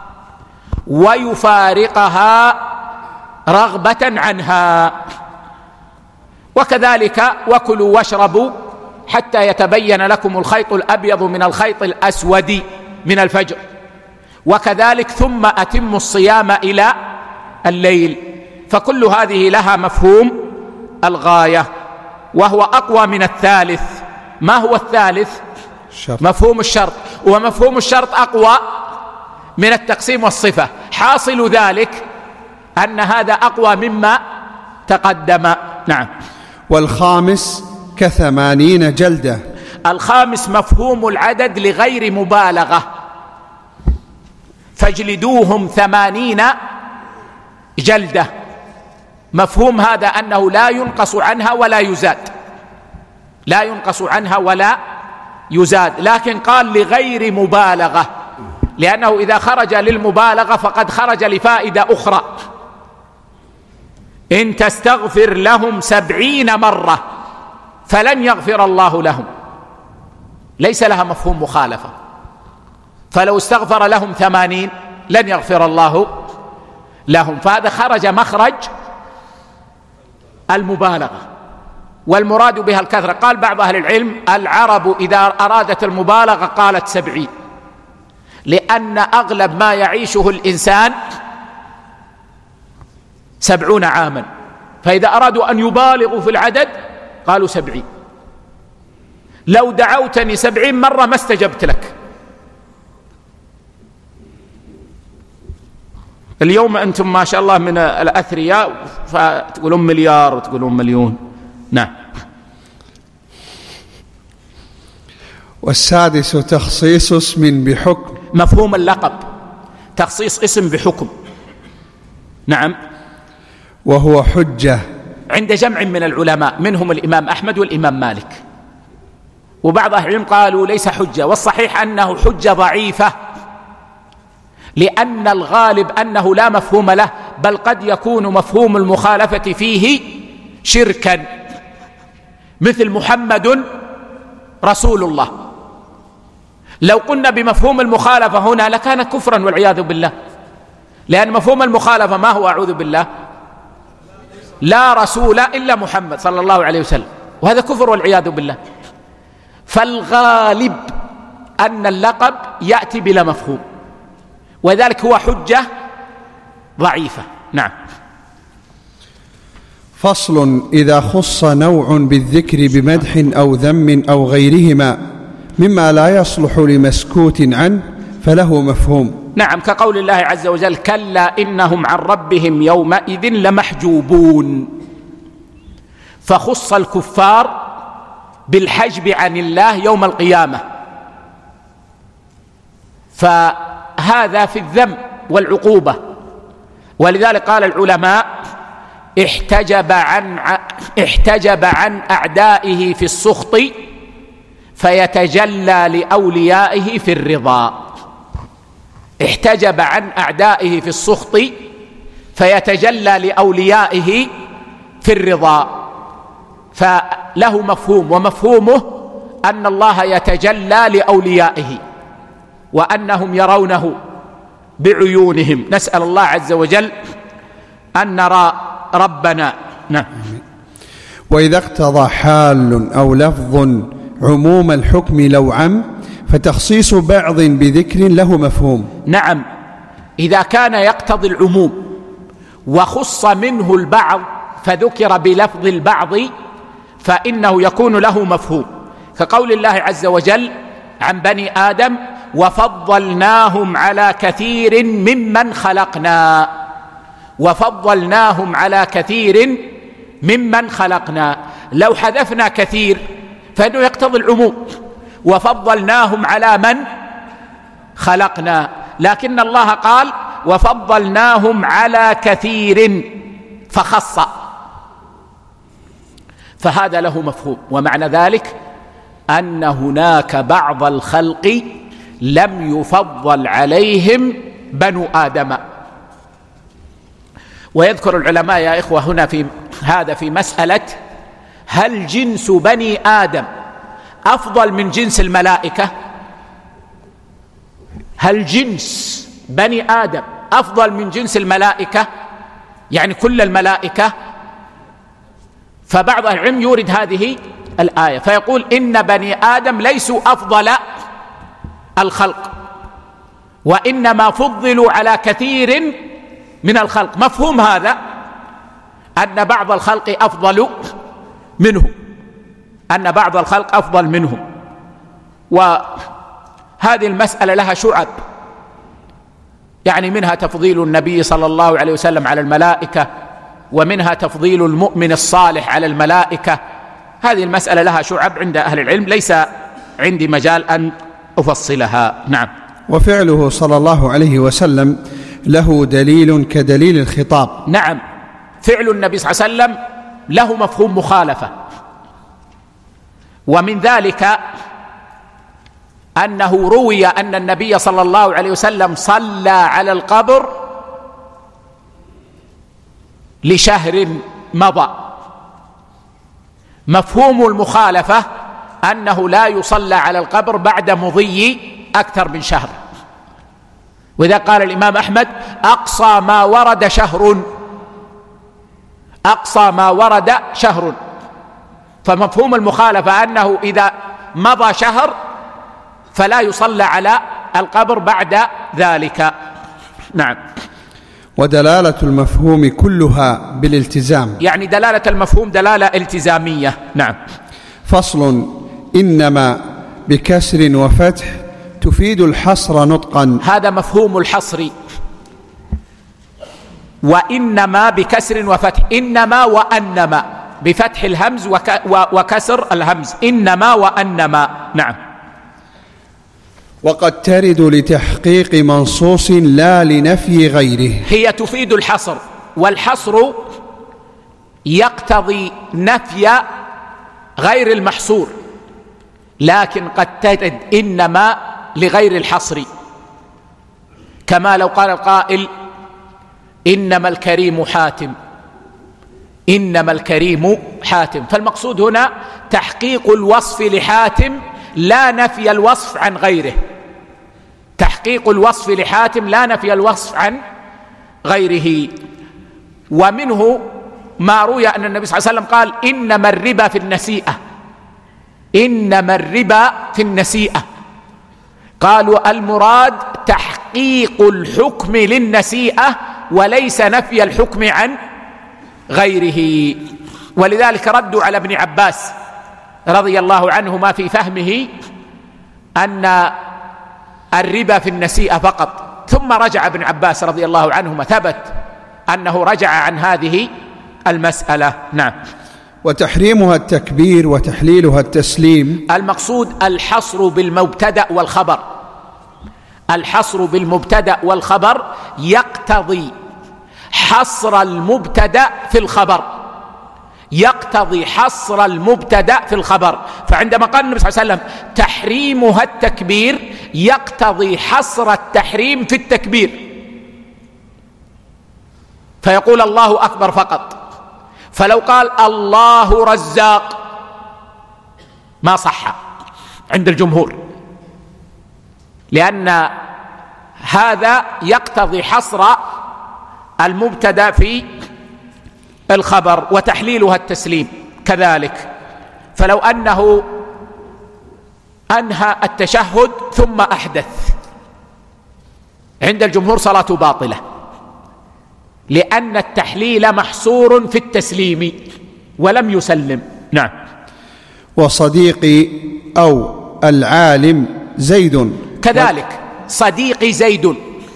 Speaker 1: ويفارقها رغبة عنها. وكذلك: وكلوا واشربوا حتى يتبين لكم الخيط الأبيض من الخيط الأسود من الفجر، وكذلك: ثم أتموا الصيام إلى الليل. فكل هذه لها مفهوم الغاية، وهو أقوى من الثالث. ما هو الثالث؟
Speaker 2: الشرط.
Speaker 1: مفهوم الشرط، ومفهوم الشرط أقوى من التقسيم والصفة. حاصل ذلك أن هذا أقوى مما تقدم. نعم.
Speaker 2: والخامس كثمانين جلدة.
Speaker 1: الخامس مفهوم العدد لغير مبالغة: فاجلدوهم ثمانين جلدة. مفهوم هذا أنه لا ينقص عنها ولا يزاد، لا ينقص عنها ولا يزاد، لكن قال لغير مبالغة، لأنه إذا خرج للمبالغة فقد خرج لفائدة أخرى: إن تستغفر لهم سبعين مرة فلن يغفر الله لهم، ليس لها مفهوم مخالفة. فلو استغفر لهم ثمانين لن يغفر الله لهم، فهذا خرج مخرج المبالغة، والمراد بها الكثرة. قال بعض أهل العلم: العرب إذا أرادت المبالغة قالت سبعين، لأن أغلب ما يعيشه الإنسان سبعون عاما، فإذا أرادوا أن يبالغوا في العدد قالوا سبعين. لو دعوتني سبعين مرة ما استجبت لك. اليوم أنتم ما شاء الله من الأثرياء فتقولون مليار وتقولون مليون. نعم.
Speaker 2: والسادس تخصيص اسم بحكم.
Speaker 1: مفهوم اللقب: تخصيص اسم بحكم. نعم.
Speaker 2: وهو حجة
Speaker 1: عند جمع من العلماء، منهم الإمام أحمد والإمام مالك، وبعض أهل العلم قالوا ليس حجة، والصحيح أنه حجة ضعيفة، لأن الغالب أنه لا مفهوم له، بل قد يكون مفهوم المخالفة فيه شركا، مثل محمد رسول الله. لو قلنا بمفهوم المخالفة هنا لكان كفرا والعياذ بالله، لأن مفهوم المخالفة ما هو؟ أعوذ بالله، لا رسول إلا محمد صلى الله عليه وسلم، وهذا كفر والعياذ بالله. فالغالب أن اللقب يأتي بلا مفهوم، وذلك هو حجة ضعيفة. نعم.
Speaker 2: فصل: إذا خص نوع بالذكر بمدح أو ذم أو غيرهما مما لا يصلح لمسكوت عنه فله مفهوم.
Speaker 1: نعم، كقول الله عز وجل: كلا إنهم عن ربهم يومئذ لمحجوبون، فخص الكفار بالحجب عن الله يوم القيامة، فهذا في الذم والعقوبة. ولذلك قال العلماء: احتجب عن احتجب عن أعدائه في السخط فيتجلى لأوليائه في الرضا. احتجب عن أعدائه في السخط فيتجلى لأوليائه في الرضا، فله مفهوم، ومفهومه أن الله يتجلى لأوليائه وأنهم يرونه بعيونهم. نسأل الله عز وجل أن نرى ربنا. نعم.
Speaker 2: وإذا اقتضى حال أو لفظ عموم الحكم لو عم فتخصيص بعض بذكر له مفهوم.
Speaker 1: نعم، إذا كان يقتضي العموم وخص منه البعض فذكر بلفظ البعض فإنه يكون له مفهوم، كقول الله عز وجل عن بني آدم: وفضلناهم على كثير ممن خلقنا. وفضلناهم على كثير ممن خلقنا، لو حذفنا كثير فإنه يقتضي العموم، وفضلناهم على من خلقنا، لكن الله قال: وفضلناهم على كثير فخص، فهذا له مفهوم. ومعنى ذلك أن هناك بعض الخلق لم يفضل عليهم بنو آدم. ويذكر العلماء يا إخوة هنا في هذا في مسألة: هل جنس بني آدم أفضل من جنس الملائكة؟ هل جنس بني آدم أفضل من جنس الملائكة؟ يعني كل الملائكة؟ فبعض العلم يورد هذه الآية فيقول إن بني آدم ليسوا أفضل الخلق، وإنما فضلوا على كثير من الخلق. مفهوم هذا أن بعض الخلق أفضل منه، أن بعض الخلق أفضل منهم. وهذه المسألة لها شعب، يعني منها تفضيل النبي صلى الله عليه وسلم على الملائكة، ومنها تفضيل المؤمن الصالح على الملائكة. هذه المسألة لها شعب عند أهل العلم، ليس عندي مجال أن أفصلها. نعم.
Speaker 2: وفعله صلى الله عليه وسلم له دليل كدليل الخطاب.
Speaker 1: نعم، فعل النبي صلى الله عليه وسلم له مفهوم مخالفة، ومن ذلك أنه روي أن النبي صلى الله عليه وسلم صلى على القبر لشهر مضى. مفهوم المخالفة أنه لا يصلى على القبر بعد مضي أكثر من شهر، وإذا قال الإمام أحمد: أقصى ما ورد شهر، أقصى ما ورد شهر. فمفهوم المخالفة أنه إذا مضى شهر فلا يصلى على القبر بعد ذلك. نعم.
Speaker 2: ودلالة المفهوم كلها بالالتزام،
Speaker 1: يعني دلالة المفهوم دلالة التزامية. نعم.
Speaker 2: فصل: إنما بكسر وفتح تفيد الحصر نطقا.
Speaker 1: هذا مفهوم الحصر. وإنما بكسر وفتح، إنما وأنما، بفتح الهمز وك وكسر الهمز، إنما وأنما. نعم.
Speaker 2: وقد ترد لتحقيق منصوص لا لنفي غيره.
Speaker 1: هي تفيد الحصر، والحصر يقتضي نفي غير المحصور، لكن قد ترد إنما لغير الحصر، كما لو قال القائل: إنما الكريم حاتم، إنما الكريم حاتم. فالمقصود هنا تحقيق الوصف لحاتم لا نفي الوصف عن غيره، تحقيق الوصف لحاتم لا نفي الوصف عن غيره. ومنه ما روي أن النبي صلى الله عليه وسلم قال: إنما الربا في النسيئة، إنما الربا في النسيئة. قالوا المراد تحقيق الحكم للنسيئة وليس نفي الحكم عن غيره. ولذلك ردوا على ابن عباس رضي الله عنهما في فهمه أن الربا في النسيئة فقط، ثم رجع ابن عباس رضي الله عنهما، ثبت أنه رجع عن هذه المسألة. نعم.
Speaker 2: وتحريمها التكبير وتحليلها التسليم.
Speaker 1: المقصود الحصر بالمبتدأ والخبر. الحصر بالمبتدأ والخبر يقتضي حصر المبتدأ في الخبر، يقتضي حصر المبتدأ في الخبر. فعندما قال النبي صلى الله عليه وسلم تحريمها التكبير يقتضي حصر التحريم في التكبير، فيقول الله أكبر فقط. فلو قال الله رزاق ما صح عند الجمهور، لأن هذا يقتضي حصر المبتدأ في الخبر. وتحليلها التسليم كذلك. فلو أنه أنهى التشهد ثم أحدث، عند الجمهور صلاته باطلة، لأن التحليل محصور في التسليم ولم يسلم. نعم.
Speaker 2: وصديقي أو العالم زيد
Speaker 1: كذلك. صديقي زيد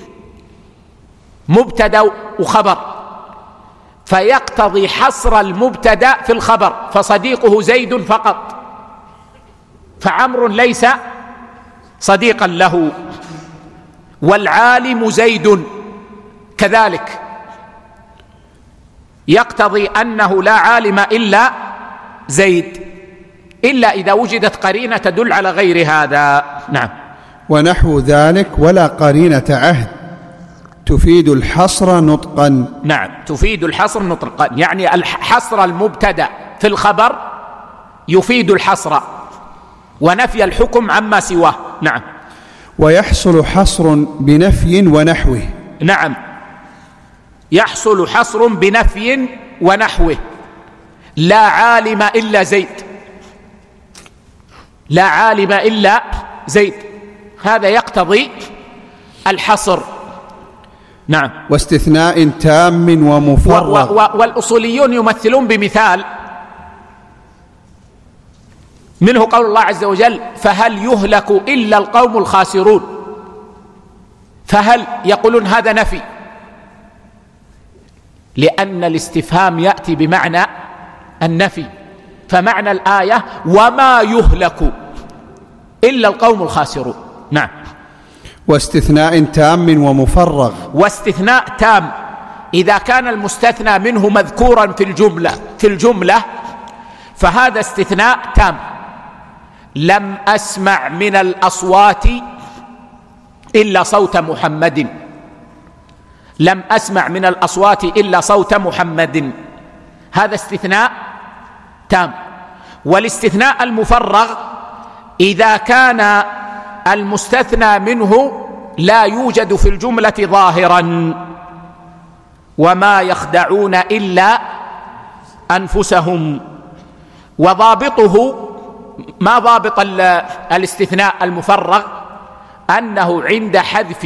Speaker 1: مبتدأ وخبر، فيقتضي حصر المبتدأ في الخبر، فصديقه زيد فقط، فعمر ليس صديقا له. والعالم زيد كذلك، يقتضي أنه لا عالم إلا زيد، إلا إذا وجدت قرينة تدل على غير هذا. نعم.
Speaker 2: ونحو ذلك ولا قرينة عهد تفيد الحصر نطقا.
Speaker 1: نعم، تفيد الحصر نطقا، يعني حصر المبتدأ في الخبر يفيد الحصر ونفي الحكم عما سواه. نعم.
Speaker 2: ويحصل حصر بنفي ونحوه.
Speaker 1: نعم، يحصل حصر بنفي ونحوه. لا عالم إلا زيد، لا عالم إلا زيد، هذا يقتضي الحصر. نعم.
Speaker 2: واستثناء تام ومفرغ.
Speaker 1: و و والأصوليون يمثلون بمثال منه قول الله عز وجل فهل يهلك إلا القوم الخاسرون. فهل يقولون هذا نفي، لأن الاستفهام يأتي بمعنى النفي، فمعنى الآية وما يهلك إلا القوم الخاسرون. نعم.
Speaker 2: واستثناء تام ومفرغ.
Speaker 1: واستثناء تام إذا كان المستثنى منه مذكورا في الجملة في الجملة فهذا استثناء تام. لم أسمع من الأصوات إلا صوت محمد، لم أسمع من الأصوات إلا صوت محمد، هذا استثناء تام. والاستثناء المفرغ إذا كان المستثنى منه لا يوجد في الجملة ظاهرا، وما يخدعون إلا أنفسهم. وضابطه، ما ضابط الاستثناء المفرغ؟ أنه عند حذف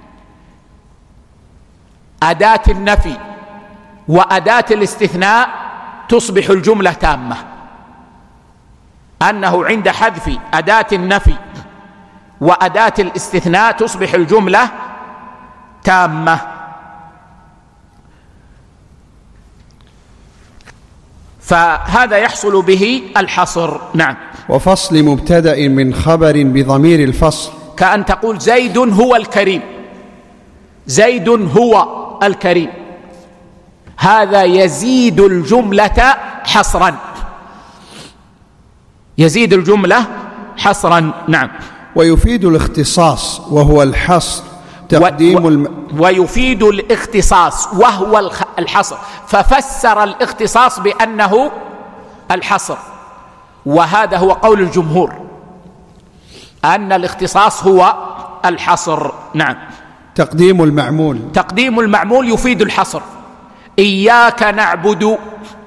Speaker 1: أداة النفي وأداة الاستثناء تصبح الجملة تامة. أنه عند حذف أداة النفي وأداة الاستثناء تصبح الجملة تامة. فهذا يحصل به الحصر. نعم.
Speaker 2: وفصل مبتدأ من خبر بضمير الفصل،
Speaker 1: كأن تقول زيد هو الكريم، زيد هو الكريم، هذا يزيد الجملة حصرا، يزيد الجملة حصرا. نعم.
Speaker 2: ويفيد الاختصاص وهو الحصر تقديم
Speaker 1: و...
Speaker 2: الم...
Speaker 1: ويفيد الاختصاص وهو الحصر، ففسر الاختصاص بأنه الحصر، وهذا هو قول الجمهور أن الاختصاص هو الحصر. نعم.
Speaker 2: تقديم المعمول،
Speaker 1: تقديم المعمول يفيد الحصر. إياك نعبد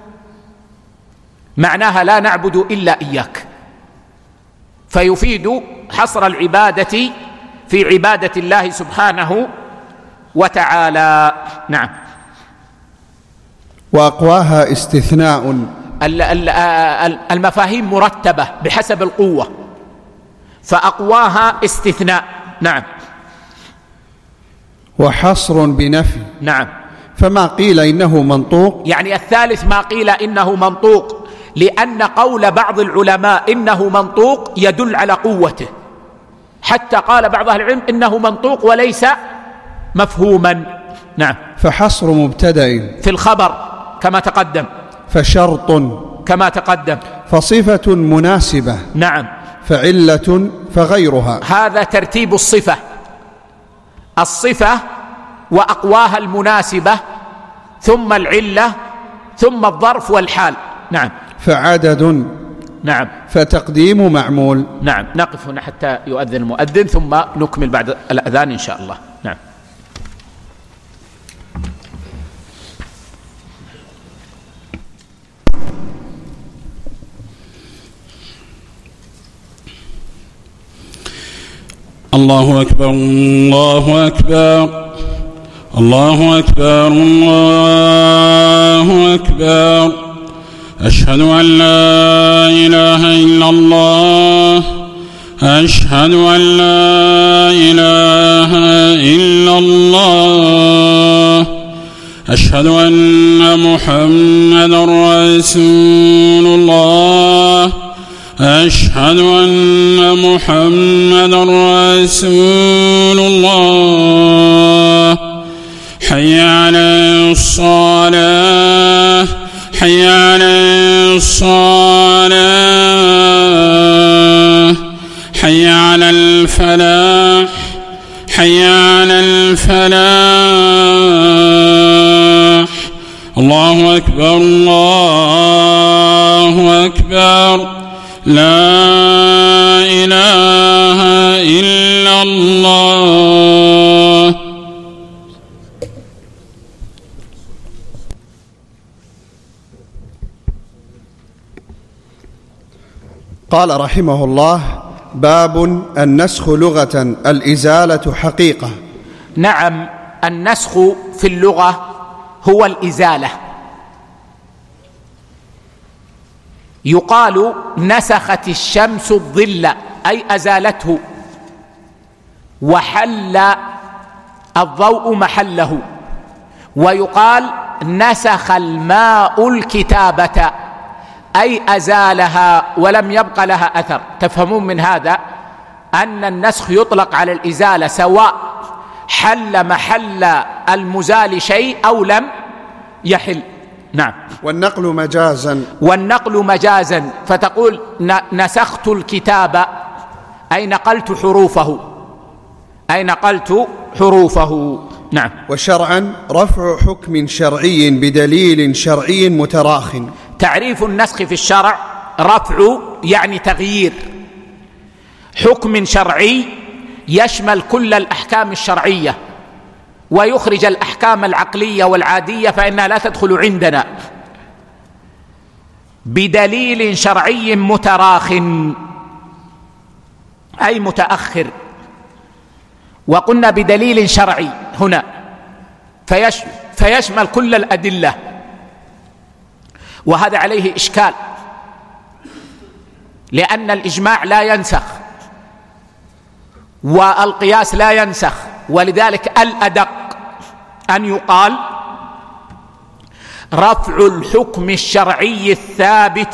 Speaker 1: معناها لا نعبد إلا إياك، فيفيد حصر العبادة في عبادة الله سبحانه وتعالى. نعم.
Speaker 2: وأقواها استثناء.
Speaker 1: المفاهيم مرتبة بحسب القوة، فأقواها استثناء. نعم.
Speaker 2: وحصر بنفي.
Speaker 1: نعم.
Speaker 2: فما قيل إنه منطوق،
Speaker 1: يعني الثالث ما قيل إنه منطوق، لأن قول بعض العلماء إنه منطوق يدل على قوته، حتى قال بعض أهل العلم إنه منطوق وليس مفهوما. نعم.
Speaker 2: فحصر مبتدأ
Speaker 1: في الخبر كما تقدم،
Speaker 2: فشرط
Speaker 1: كما تقدم،
Speaker 2: فصفة مناسبة.
Speaker 1: نعم.
Speaker 2: فعلة فغيرها.
Speaker 1: هذا ترتيب الصفة، الصفة وأقواها المناسبة، ثم العلة، ثم الظرف والحال. نعم.
Speaker 2: فعدد.
Speaker 1: نعم.
Speaker 2: فتقديم معمول.
Speaker 1: نعم. نقف هنا حتى يؤذن المؤذن، ثم نكمل بعد الأذان إن شاء الله. نعم.
Speaker 3: الله أكبر الله أكبر الله أكبر الله أكبر. أشهد أن لا إله إلا الله أشهد أن لا إله إلا الله أشهد أن محمدا رسول الله أشهد أن محمدا رسول الله. حي على الصلاة حي على الصلاة حي على الفلاح حي على الفلاح. الله أكبر الله أكبر. لا إله إلا الله.
Speaker 2: قال رحمه الله: باب النسخ لغة الإزالة حقيقة.
Speaker 1: نعم. النسخ في اللغة هو الإزالة. يقال نسخت الشمس الظل، أي أزالته، وحل الضوء محله. ويقال نسخ الماء الكتابة، أي أزالها ولم يبق لها أثر. تفهمون من هذا أن النسخ يطلق على الإزالة سواء حل محل المزال شيء أو لم يحل. نعم.
Speaker 2: والنقل مجازا.
Speaker 1: والنقل مجازا، فتقول نسخت الكتاب، أي نقلت حروفه، أي نقلت حروفه. نعم.
Speaker 2: وشرعا رفع حكم شرعي بدليل شرعي متراخٍ.
Speaker 1: تعريف النسخ في الشرع: رفع يعني تغيير حكم شرعي يشمل كل الأحكام الشرعية ويخرج الأحكام العقلية والعادية، فإنها لا تدخل عندنا، بدليل شرعي متراخٍ أي متأخر. وقلنا بدليل شرعي هنا فيشمل كل الأدلة، وهذا عليه إشكال، لأن الإجماع لا ينسخ والقياس لا ينسخ، ولذلك الأدق أن يقال رفع الحكم الشرعي الثابت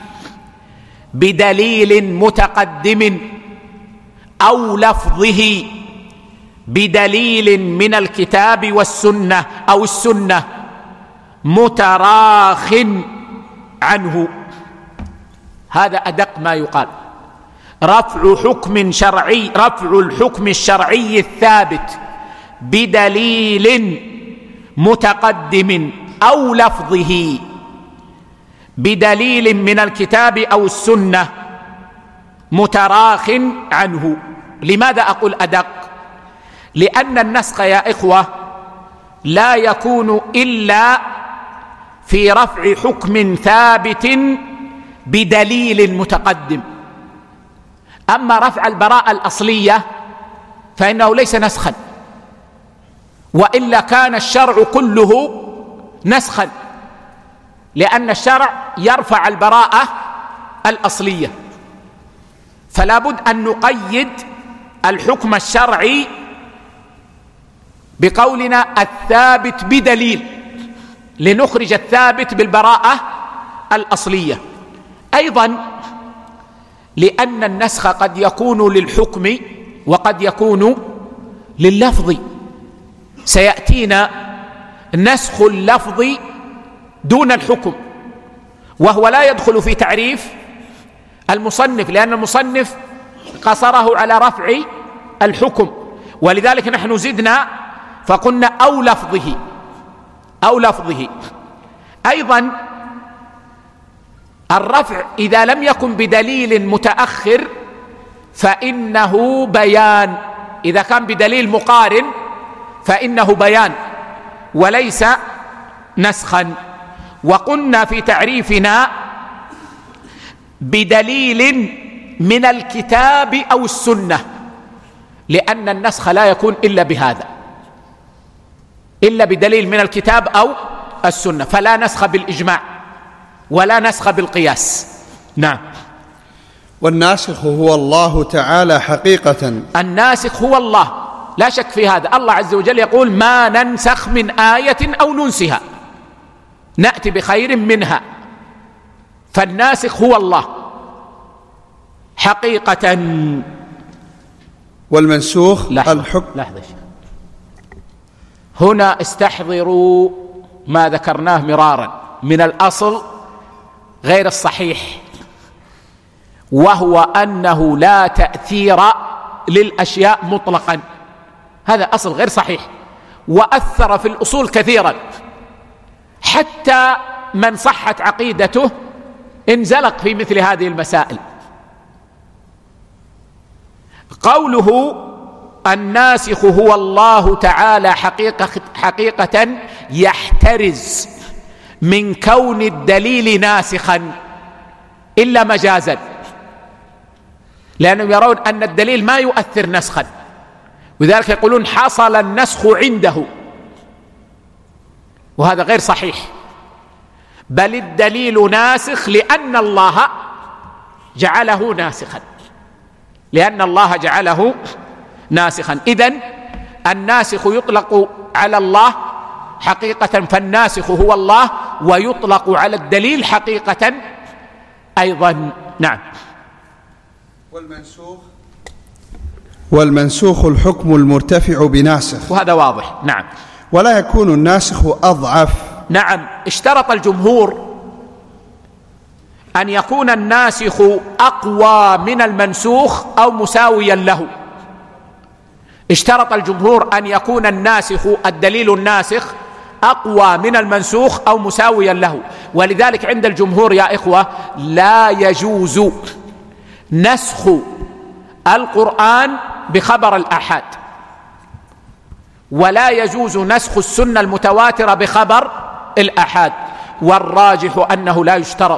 Speaker 1: بدليل متقدم أو لفظه بدليل من الكتاب والسنة أو السنة متراخٍ عنه. هذا أدق ما يقال، رفع حكم شرعي رفع الحكم الشرعي الثابت بدليل متقدم أو لفظه بدليل من الكتاب أو السنة متراخٍ عنه. لماذا أقول أدق؟ لأن النسخ يا إخوة لا يكون إلا في رفع حكم ثابت بدليل متقدم. أما رفع البراءة الأصلية فإنه ليس نسخا، وإلا كان الشرع كله نسخا، لأن الشرع يرفع البراءة الأصلية، فلا بد أن نقيد الحكم الشرعي بقولنا الثابت بدليل لنخرج الثابت بالبراءة الأصلية. أيضا لأن النسخ قد يكون للحكم وقد يكون لللفظ، سيأتينا نسخ اللفظ دون الحكم، وهو لا يدخل في تعريف المصنف، لأن المصنف قصره على رفع الحكم، ولذلك نحن زدنا فقلنا أو لفظه أو لفظه. أيضا الرفع إذا لم يكن بدليل متأخر فإنه بيان، إذا كان بدليل مقارن فإنه بيان وليس نسخا. وقلنا في تعريفنا بدليل من الكتاب أو السنة، لأن النسخ لا يكون إلا بهذا، إلا بدليل من الكتاب أو السنة، فلا نسخ بالإجماع ولا نسخ بالقياس. نعم.
Speaker 2: والناسخ هو الله تعالى حقيقة.
Speaker 1: الناسخ هو الله، لا شك في هذا. الله عز وجل يقول ما ننسخ من آية أو ننسها نأتي بخير منها، فالناسخ هو الله حقيقة.
Speaker 2: والمنسوخ
Speaker 1: لحظة
Speaker 2: الحكم.
Speaker 1: لحظة هنا استحضروا ما ذكرناه مرارا من الأصل غير الصحيح، وهو أنه لا تأثير للأشياء مطلقا. هذا أصل غير صحيح، وأثر في الأصول كثيرا، حتى من صحت عقيدته انزلق في مثل هذه المسائل. قوله الناسخ هو الله تعالى حقيقة, حقيقة يحترز من كون الدليل ناسخا إلا مجازا، لأنهم يرون أن الدليل ما يؤثر نسخا، وذلك يقولون حصل النسخ عنده، وهذا غير صحيح، بل الدليل ناسخ لأن الله جعله ناسخا، لأن الله جعله ناسخا. إذن الناسخ يطلق على الله حقيقة، فالناسخ هو الله، ويطلق على الدليل حقيقة أيضا. نعم.
Speaker 2: والمنسوخ والمنسوخ الحكم المرتفع بناسخ،
Speaker 1: وهذا واضح. نعم.
Speaker 2: ولا يكون الناسخ أضعف.
Speaker 1: نعم. اشترط الجمهور أن يكون الناسخ أقوى من المنسوخ أو مساويا له. اشترط الجمهور أن يكون الناسخ الدليل الناسخ أقوى من المنسوخ أو مساويا له، ولذلك عند الجمهور يا إخوة لا يجوز نسخ القرآن بخبر الآحاد، ولا يجوز نسخ السنة المتواترة بخبر الآحاد، والراجح أنه لا يشترط،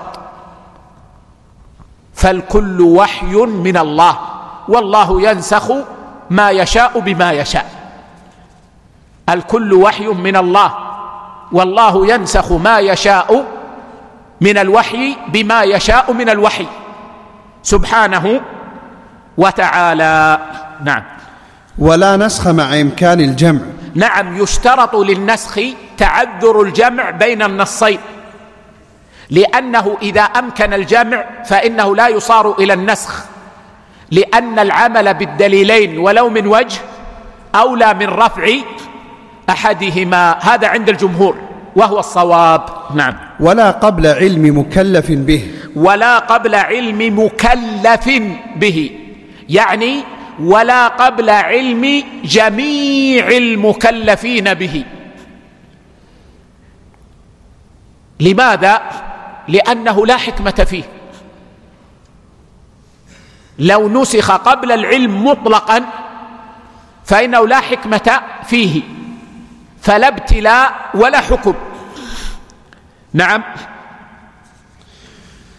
Speaker 1: فالكل وحي من الله، والله ينسخ ما يشاء بما يشاء. الكل وحي من الله، والله ينسخ ما يشاء من الوحي بما يشاء من الوحي سبحانه وتعالى. نعم.
Speaker 2: ولا نسخ مع إمكان الجمع.
Speaker 1: نعم. يشترط للنسخ تعذر الجمع بين النصين، لأنه إذا أمكن الجمع فإنه لا يصار إلى النسخ، لأن العمل بالدليلين ولو من وجه أولى من رفع أحدهما، هذا عند الجمهور وهو الصواب. نعم.
Speaker 2: ولا قبل علم مكلف به.
Speaker 1: ولا قبل علم مكلف به، يعني ولا قبل علم جميع المكلفين به. لماذا؟ لأنه لا حكمة فيه. لو نسخ قبل العلم مطلقا فإنه لا حكمة فيه، فلا ابتلاء ولا حكم. نعم.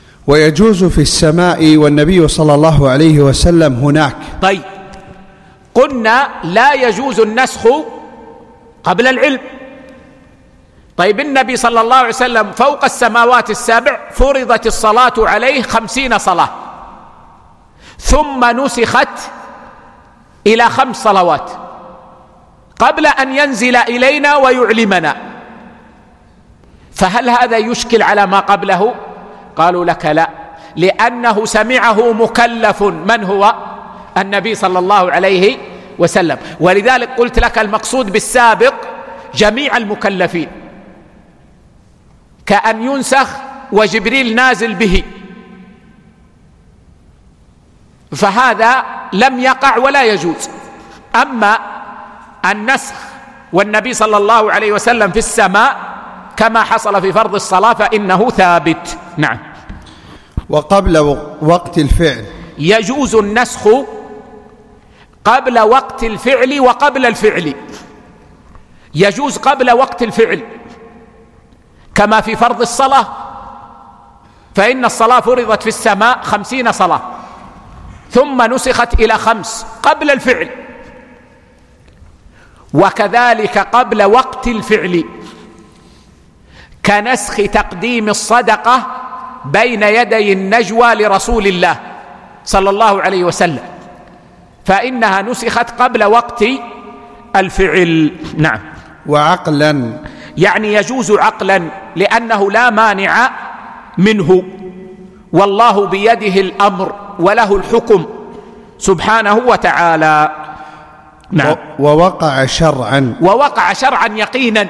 Speaker 2: ويجوز في السماء والنبي صلى الله عليه وسلم هناك.
Speaker 1: طيب، قلنا لا يجوز النسخ قبل العلم. طيب النبي صلى الله عليه وسلم فوق السماوات السبع فرضت الصلاة عليه خمسين صلاة، ثم نسخت إلى خمس صلوات قبل أن ينزل إلينا ويعلمنا، فهل هذا يشكل على ما قبله؟ قالوا لك لا، لأنه سمعه مكلف. من هو؟ النبي صلى الله عليه وسلم. ولذلك قلت لك المقصود بالسابق جميع المكلفين، كأن ينسخ وجبريل نازل به، فهذا لم يقع ولا يجوز. أما النسخ والنبي صلى الله عليه وسلم في السماء كما حصل في فرض الصلاة فإنه ثابت. نعم.
Speaker 2: وقبل وقت الفعل
Speaker 1: يجوز النسخ قبل وقت الفعل وقبل الفعل. يجوز قبل وقت الفعل كما في فرض الصلاة، فإن الصلاة فرضت في السماء خمسين صلاة ثم نسخت إلى خمس قبل الفعل، وكذلك قبل وقت الفعل كنسخ تقديم الصدقة بين يدي النجوى لرسول الله صلى الله عليه وسلم، فإنها نسخت قبل وقت الفعل. نعم.
Speaker 2: وعقلا
Speaker 1: يعني يجوز عقلا لأنه لا مانع منه، والله بيده الأمر وله الحكم سبحانه وتعالى. نعم.
Speaker 2: ووقع شرعا
Speaker 1: ووقع شرعا يقينا،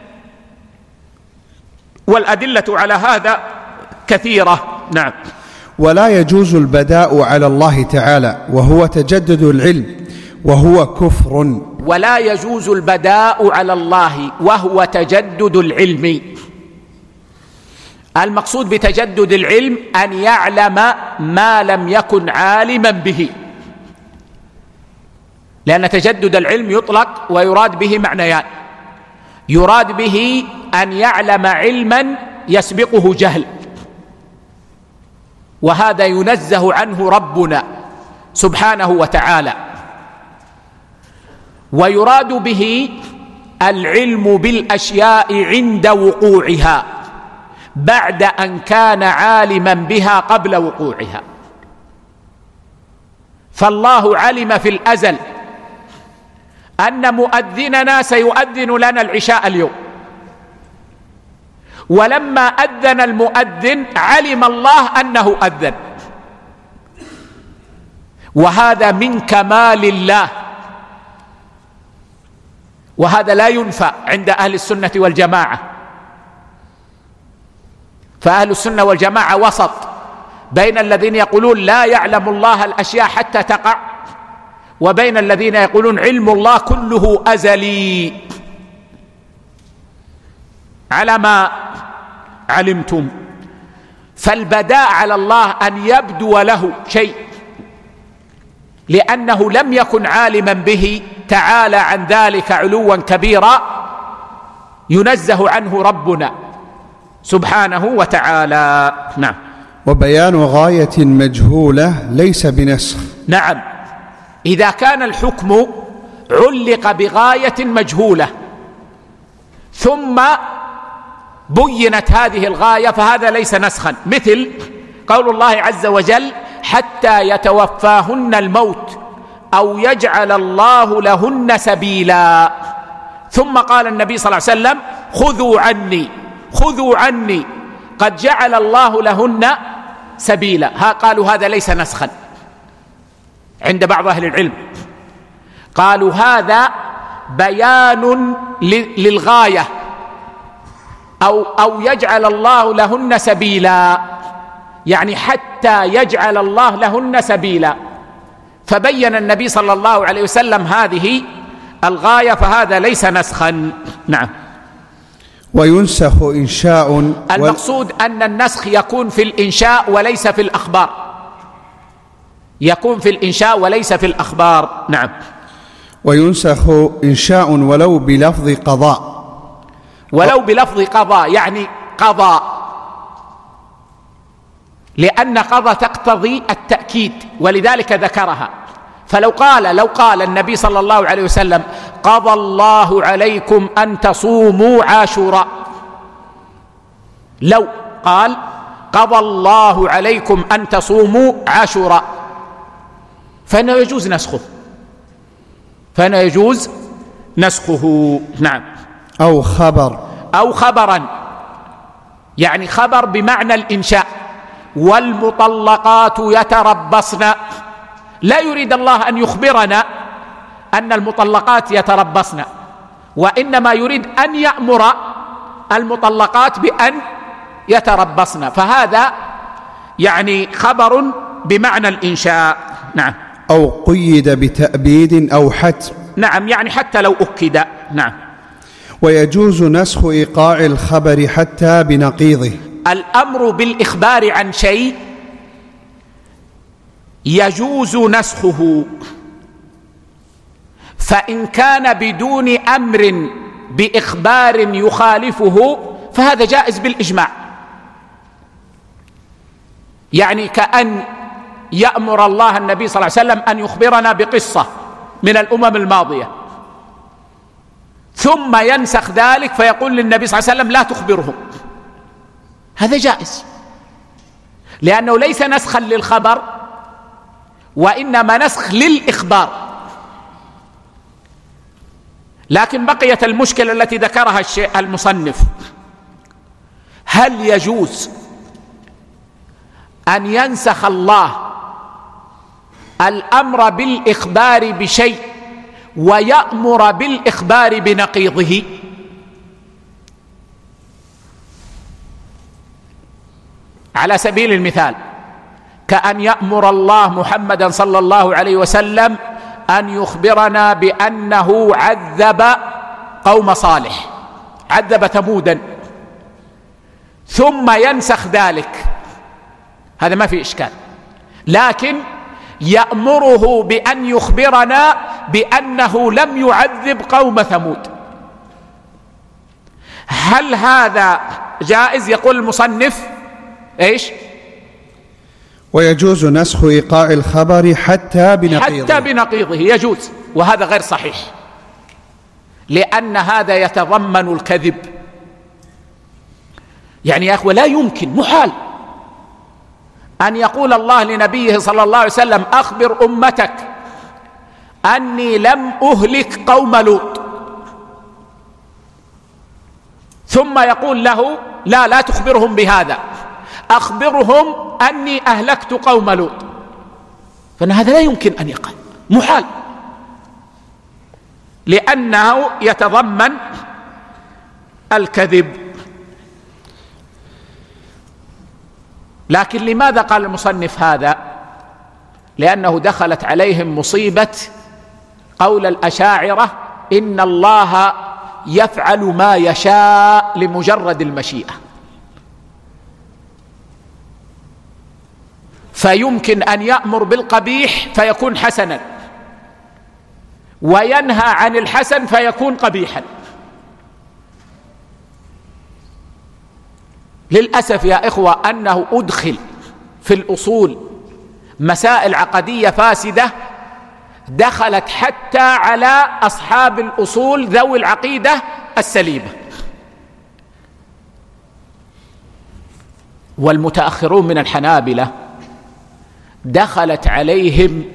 Speaker 1: والأدلة على هذا كثيرة. نعم.
Speaker 2: ولا يجوز البداء على الله تعالى وهو تجدد العلم وهو كفر.
Speaker 1: ولا يجوز البداء على الله وهو تجدد العلم. المقصود بتجدد العلم أن يعلم ما لم يكن عالما به، لأن تجدد العلم يطلق ويراد به معنيان: يراد به أن يعلم علما يسبقه جهل، وهذا ينزه عنه ربنا سبحانه وتعالى، ويراد به العلم بالأشياء عند وقوعها بعد أن كان عالما بها قبل وقوعها. فالله علم في الأزل أن مؤذننا سيؤذن لنا العشاء اليوم، ولما أذن المؤذن علم الله أنه أذن، وهذا من كمال الله، وهذا لا ينفى عند أهل السنة والجماعة. فأهل السنة والجماعة وسط بين الذين يقولون لا يعلم الله الأشياء حتى تقع، وبين الذين يقولون علم الله كله أزلي على ما علمتم. فالبداء على الله أن يبدو له شيء لأنه لم يكن عالما به، تعالى عن ذلك علوا كبيرا ينزه عنه ربنا سبحانه وتعالى. نعم.
Speaker 2: وبيان غاية مجهولة ليس بنسخ.
Speaker 1: نعم. إذا كان الحكم علق بغاية مجهولة ثم بينت هذه الغاية فهذا ليس نسخا، مثل قول الله عز وجل: حتى يتوفاهن الموت أو يجعل الله لهن سبيلا. ثم قال النبي صلى الله عليه وسلم: خذوا عني خذوا عني قد جعل الله لهن سبيلا. ها قالوا هذا ليس نسخا عند بعض أهل العلم، قالوا هذا بيان للغاية، أو, أو يجعل الله لهن سبيلا، يعني حتى يجعل الله لهن سبيلا، فبين النبي صلى الله عليه وسلم هذه الغاية، فهذا ليس نسخا. نعم.
Speaker 2: وينسخ إنشاء.
Speaker 1: المقصود أن النسخ يكون في الإنشاء وليس في الأخبار، يكون في الإنشاء وليس في الأخبار. نعم.
Speaker 2: وينسخ إنشاء ولو بلفظ قضاء.
Speaker 1: ولو بلفظ قضاء يعني قضاء، لأن قضاء تقتضي التأكيد ولذلك ذكرها، فلو قال لو قال النبي صلى الله عليه وسلم قضى الله عليكم أن تصوموا عاشوراء، لو قال قضى الله عليكم أن تصوموا عاشوراء فإنه يجوز نسخه، فإنه يجوز نسخه. نعم.
Speaker 2: أو خبر
Speaker 1: أو خبرا، يعني خبر بمعنى الإنشاء. والمطلقات يتربصن، لا يريد الله أن يخبرنا أن المطلقات يتربصن، وإنما يريد أن يأمر المطلقات بأن يتربصن، فهذا يعني خبر بمعنى الإنشاء. نعم.
Speaker 2: أو قيد بتأبيد أو حتم.
Speaker 1: نعم، يعني حتى لو أكد. نعم.
Speaker 2: ويجوز نسخ إيقاع الخبر حتى بنقيضه.
Speaker 1: الأمر بالإخبار عن شيء يجوز نسخه، فإن كان بدون أمر بإخبار يخالفه فهذا جائز بالإجماع. يعني كأن يأمر الله النبي صلى الله عليه وسلم أن يخبرنا بقصة من الأمم الماضية، ثم ينسخ ذلك فيقول للنبي صلى الله عليه وسلم لا تخبرهم، هذا جائز، لأنه ليس نسخا للخبر وإنما نسخ للإخبار. لكن بقيت المشكلة التي ذكرها المصنف: هل يجوز أن ينسخ الله الأمر بالإخبار بشيء ويأمر بالإخبار بنقيضه؟ على سبيل المثال، كأن يأمر الله محمدا صلى الله عليه وسلم أن يخبرنا بأنه عذب قوم صالح، عذب ثمودا، ثم ينسخ ذلك، هذا ما في إشكال. لكن يأمره بأن يخبرنا بأنه لم يعذب قوم ثمود، هل هذا جائز؟ يقول المصنف ايش؟
Speaker 2: ويجوز نسخ إيقاع الخبر حتى بنقيضه.
Speaker 1: حتى بنقيضه يجوز، وهذا غير صحيح، لأن هذا يتضمن الكذب. يعني يا أخوة لا يمكن، محال أن يقول الله لنبيه صلى الله عليه وسلم أخبر أمتك أني لم أهلك قوم لوط، ثم يقول له لا لا تخبرهم بهذا، أخبرهم أني أهلكت قوم لوط، فإن هذا لا يمكن أن يقع، محال، لأنه يتضمن الكذب. لكن لماذا قال المصنف هذا؟ لأنه دخلت عليهم مصيبة قول الأشاعرة إن الله يفعل ما يشاء لمجرد المشيئة، فيمكن أن يأمر بالقبيح فيكون حسنا، وينهى عن الحسن فيكون قبيحا. للأسف يا إخوة أنه أدخل في الأصول مسائل عقدية فاسدة دخلت حتى على أصحاب الأصول ذوي العقيدة السليمة. والمتأخرون من الحنابلة دخلت عليهم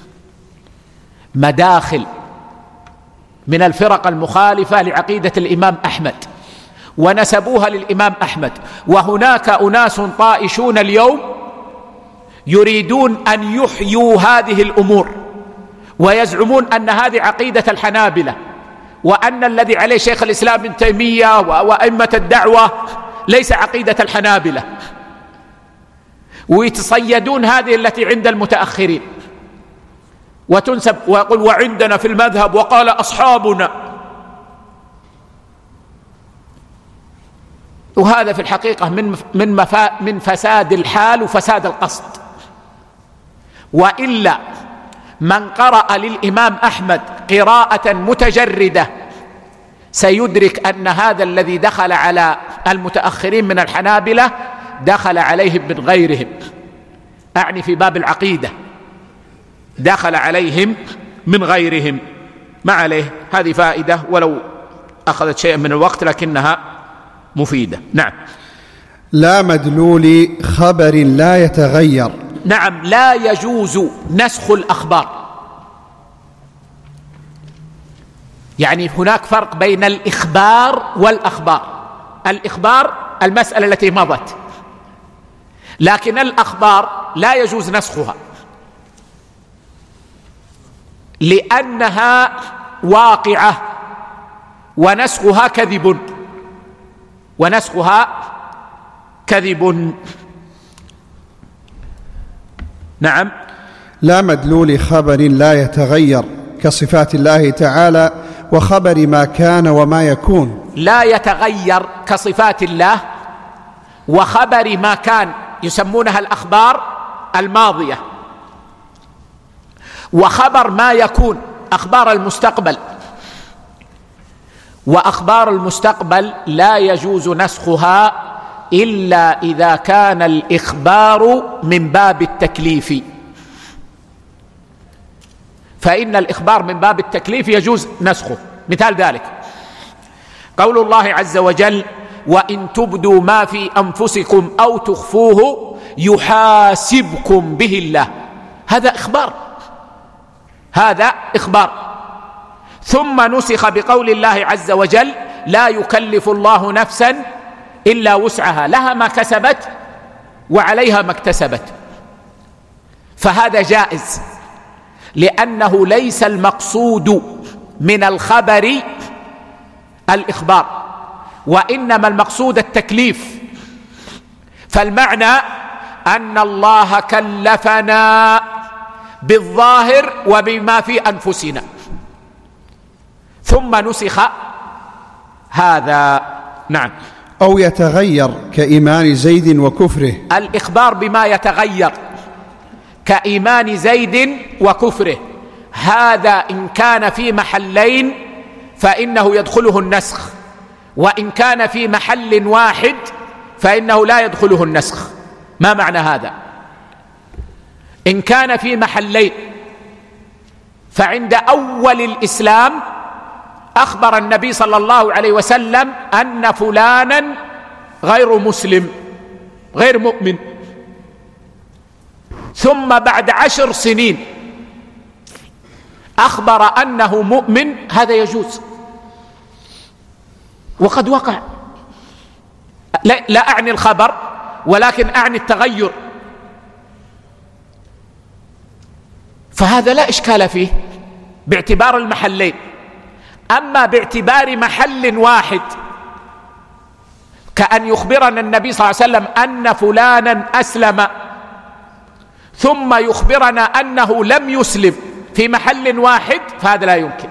Speaker 1: مداخل من الفرق المخالفة لعقيدة الإمام أحمد ونسبوها للإمام أحمد، وهناك أناس طائشون اليوم يريدون أن يحيوا هذه الأمور ويزعمون أن هذه عقيدة الحنابلة، وأن الذي عليه شيخ الإسلام ابن تيمية وأئمة الدعوة ليس عقيدة الحنابلة، ويتصيدون هذه التي عند المتأخرين وتنسب ويقول وعندنا في المذهب وقال أصحابنا، وهذا في الحقيقة من من مفا من فساد الحال وفساد القصد. وإلا من قرأ للإمام أحمد قراءة متجردة سيدرك أن هذا الذي دخل على المتأخرين من الحنابلة دخل عليهم من غيرهم، أعني في باب العقيدة، دخل عليهم من غيرهم. ما عليه، هذه فائدة ولو أخذت شيئا من الوقت لكنها مفيدة. نعم.
Speaker 2: لا مدلول خبر لا يتغير.
Speaker 1: نعم، لا يجوز نسخ الأخبار. يعني هناك فرق بين الإخبار والأخبار. الإخبار المسألة التي مضت، لكن الأخبار لا يجوز نسخها لأنها واقعة، ونسخها كذب، ونسخها كذب. نعم.
Speaker 2: لا مدلول خبر لا يتغير كصفات الله تعالى وخبر ما كان وما يكون.
Speaker 1: لا يتغير كصفات الله وخبر ما كان، يسمونها الأخبار الماضية، وخبر ما يكون أخبار المستقبل. وأخبار المستقبل لا يجوز نسخها إلا إذا كان الإخبار من باب التكليف، فإن الإخبار من باب التكليف يجوز نسخه. مثال ذلك قول الله عز وجل: وإن تبدوا ما في أنفسكم أو تخفوه يحاسبكم به الله. هذا إخبار، هذا إخبار. ثم نسخ بقول الله عز وجل: لا يكلف الله نفسا إلا وسعها، لها ما كسبت وعليها ما اكتسبت. فهذا جائز، لأنه ليس المقصود من الخبر الإخبار، وإنما المقصود التكليف. فالمعنى أن الله كلفنا بالظاهر وبما في أنفسنا، ثم نسخ هذا. نعم.
Speaker 2: أو يتغير كإيمان زيد وكفره.
Speaker 1: الإخبار بما يتغير كإيمان زيد وكفره، هذا إن كان في محلين فإنه يدخله النسخ، وإن كان في محل واحد فإنه لا يدخله النسخ. ما معنى هذا؟ إن كان في محلين، فعند أول الإسلام أخبر النبي صلى الله عليه وسلم أن فلانا غير مسلم، غير مؤمن، ثم بعد عشر سنين أخبر أنه مؤمن، هذا يجوز وقد وقع. لا, لا أعني الخبر، ولكن أعني التغير، فهذا لا إشكال فيه باعتبار المحلين. أما باعتبار محل واحد، كأن يخبرنا النبي صلى الله عليه وسلم أن فلانا أسلم ثم يخبرنا أنه لم يسلم في محل واحد، فهذا لا يمكن،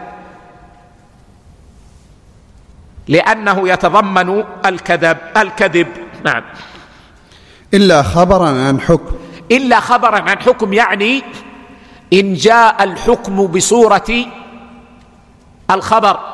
Speaker 1: لأنه يتضمن الكذب الكذب نعم.
Speaker 2: إلا خبرا عن حكم.
Speaker 1: إلا خبرا عن حكم، يعني إن جاء الحكم بصورة الخبر،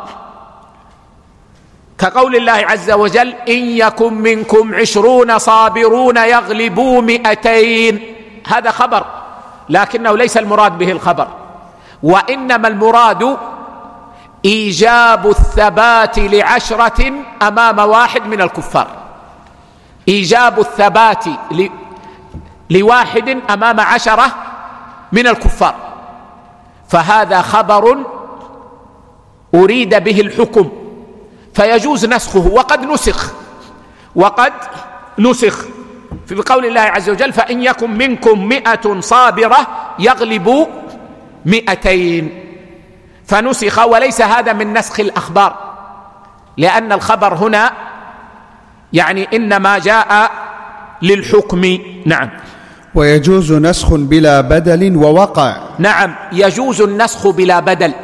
Speaker 1: كقول الله عز وجل: إن يكن منكم عشرون صابرون يغلبوا مئتين. هذا خبر، لكنه ليس المراد به الخبر، وإنما المراد إيجاب الثبات لعشرة أمام واحد من الكفار، إيجاب الثبات لواحد أمام عشرة من الكفار، فهذا خبر أريد به الحكم، فيجوز نسخه. وقد نسخ وقد نسخ في قول الله عز وجل: فإن يكن منكم مئة صابرة يغلبوا مئتين، فنسخ. وليس هذا من نسخ الأخبار، لأن الخبر هنا يعني إنما جاء للحكم. نعم.
Speaker 2: ويجوز نسخ بلا بدل ووقع.
Speaker 1: نعم، يجوز النسخ بلا بدل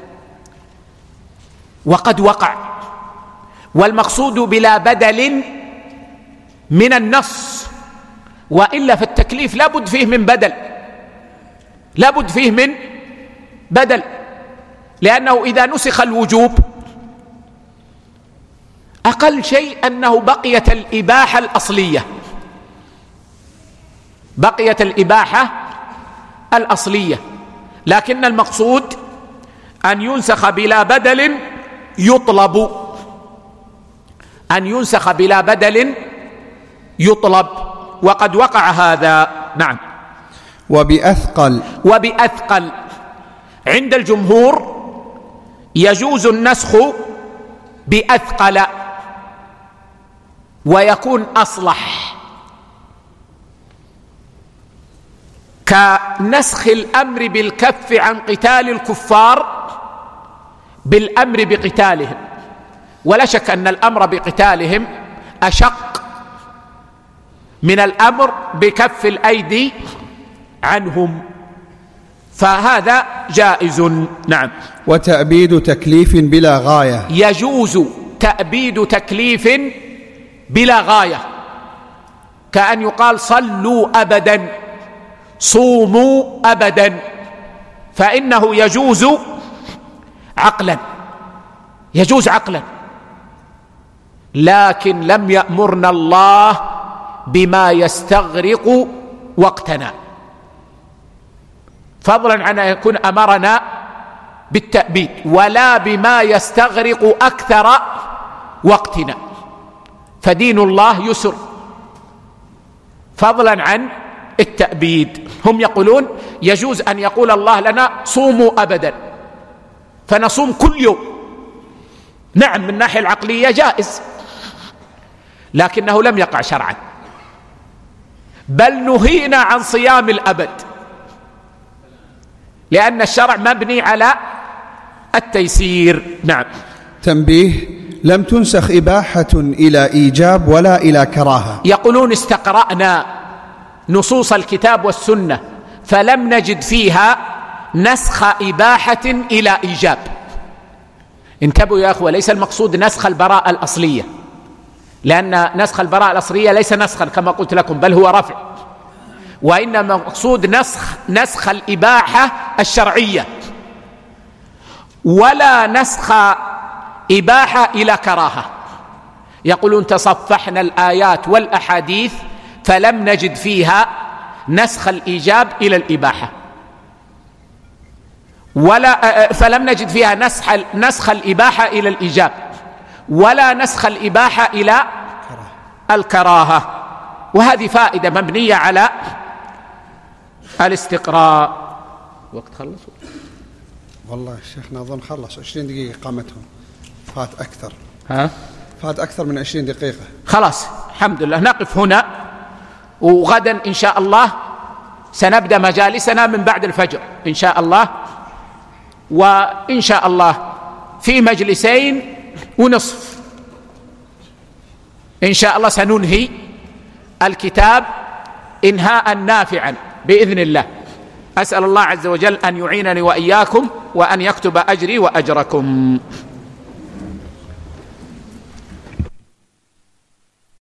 Speaker 1: وقد وقع. والمقصود بلا بدل من النص، وإلا فالتكليف لا بد فيه من بدل، لا بد فيه من بدل، لأنه إذا نسخ الوجوب أقل شيء أنه بقيت الإباحة الأصلية، بقيت الإباحة الأصلية. لكن المقصود أن ينسخ بلا بدل يطلب، أن ينسخ بلا بدل يطلب، وقد وقع هذا. نعم.
Speaker 2: وبأثقل
Speaker 1: وبأثقل عند الجمهور يجوز النسخ بأثقل ويكون أصلح، كنسخ الأمر بالكف عن قتال الكفار بالأمر بقتالهم، ولا شك أن الأمر بقتالهم أشق من الأمر بكف الأيدي عنهم، فهذا جائز. نعم.
Speaker 2: وتأبيد تكليف بلا غاية،
Speaker 1: يجوز تأبيد تكليف بلا غاية، كأن يقال صلوا أبدا، صوموا أبدا، فإنه يجوز عقلا، يجوز عقلا، لكن لم يأمرنا الله بما يستغرق وقتنا، فضلا عن أن يكون أمرنا بالتأبيد، ولا بما يستغرق أكثر وقتنا، فدين الله يسر فضلا عن التأبيد. هم يقولون يجوز أن يقول الله لنا صوموا أبدا فنصوم كل يوم، نعم من الناحية العقلية جائز، لكنه لم يقع شرعا، بل نهينا عن صيام الأبد، لأن الشرع مبني على التيسير. نعم.
Speaker 2: تنبيه: لم تنسخ إباحة إلى إيجاب ولا إلى كراهة.
Speaker 1: يقولون استقرأنا نصوص الكتاب والسنة فلم نجد فيها نسخ إباحة إلى إيجاب. انتبهوا يا أخوة، ليس المقصود نسخ البراءة الأصلية، لأن نسخ البراءة الأصلية ليس نسخا كما قلت لكم، بل هو رفع، وإنما مقصود نسخ نسخ الإباحة الشرعية، ولا نسخ إباحة إلى كراهة. يقولون تصفحنا الآيات والأحاديث فلم نجد فيها نسخ الإيجاب إلى الإباحة، ولا فلم نجد فيها نسخ نسخ الإباحة إلى الإيجاب، ولا نسخ الإباحة إلى الكراهة. وهذه فائدة مبنية على الاستقراء. وقت خلص
Speaker 2: والله شيخنا أظن خلص عشرين دقيقة قامتهم، فات أكثر
Speaker 1: ها
Speaker 2: فات أكثر من عشرين دقيقة.
Speaker 1: خلاص الحمد لله، نقف هنا، وغدا إن شاء الله سنبدأ مجالسنا من بعد الفجر إن شاء الله، وإن شاء الله في مجلسين ونصف إن شاء الله سننهي الكتاب إنهاء نافعا بإذن الله. أسأل الله عز وجل أن يعينني وإياكم وأن يكتب أجري وأجركم.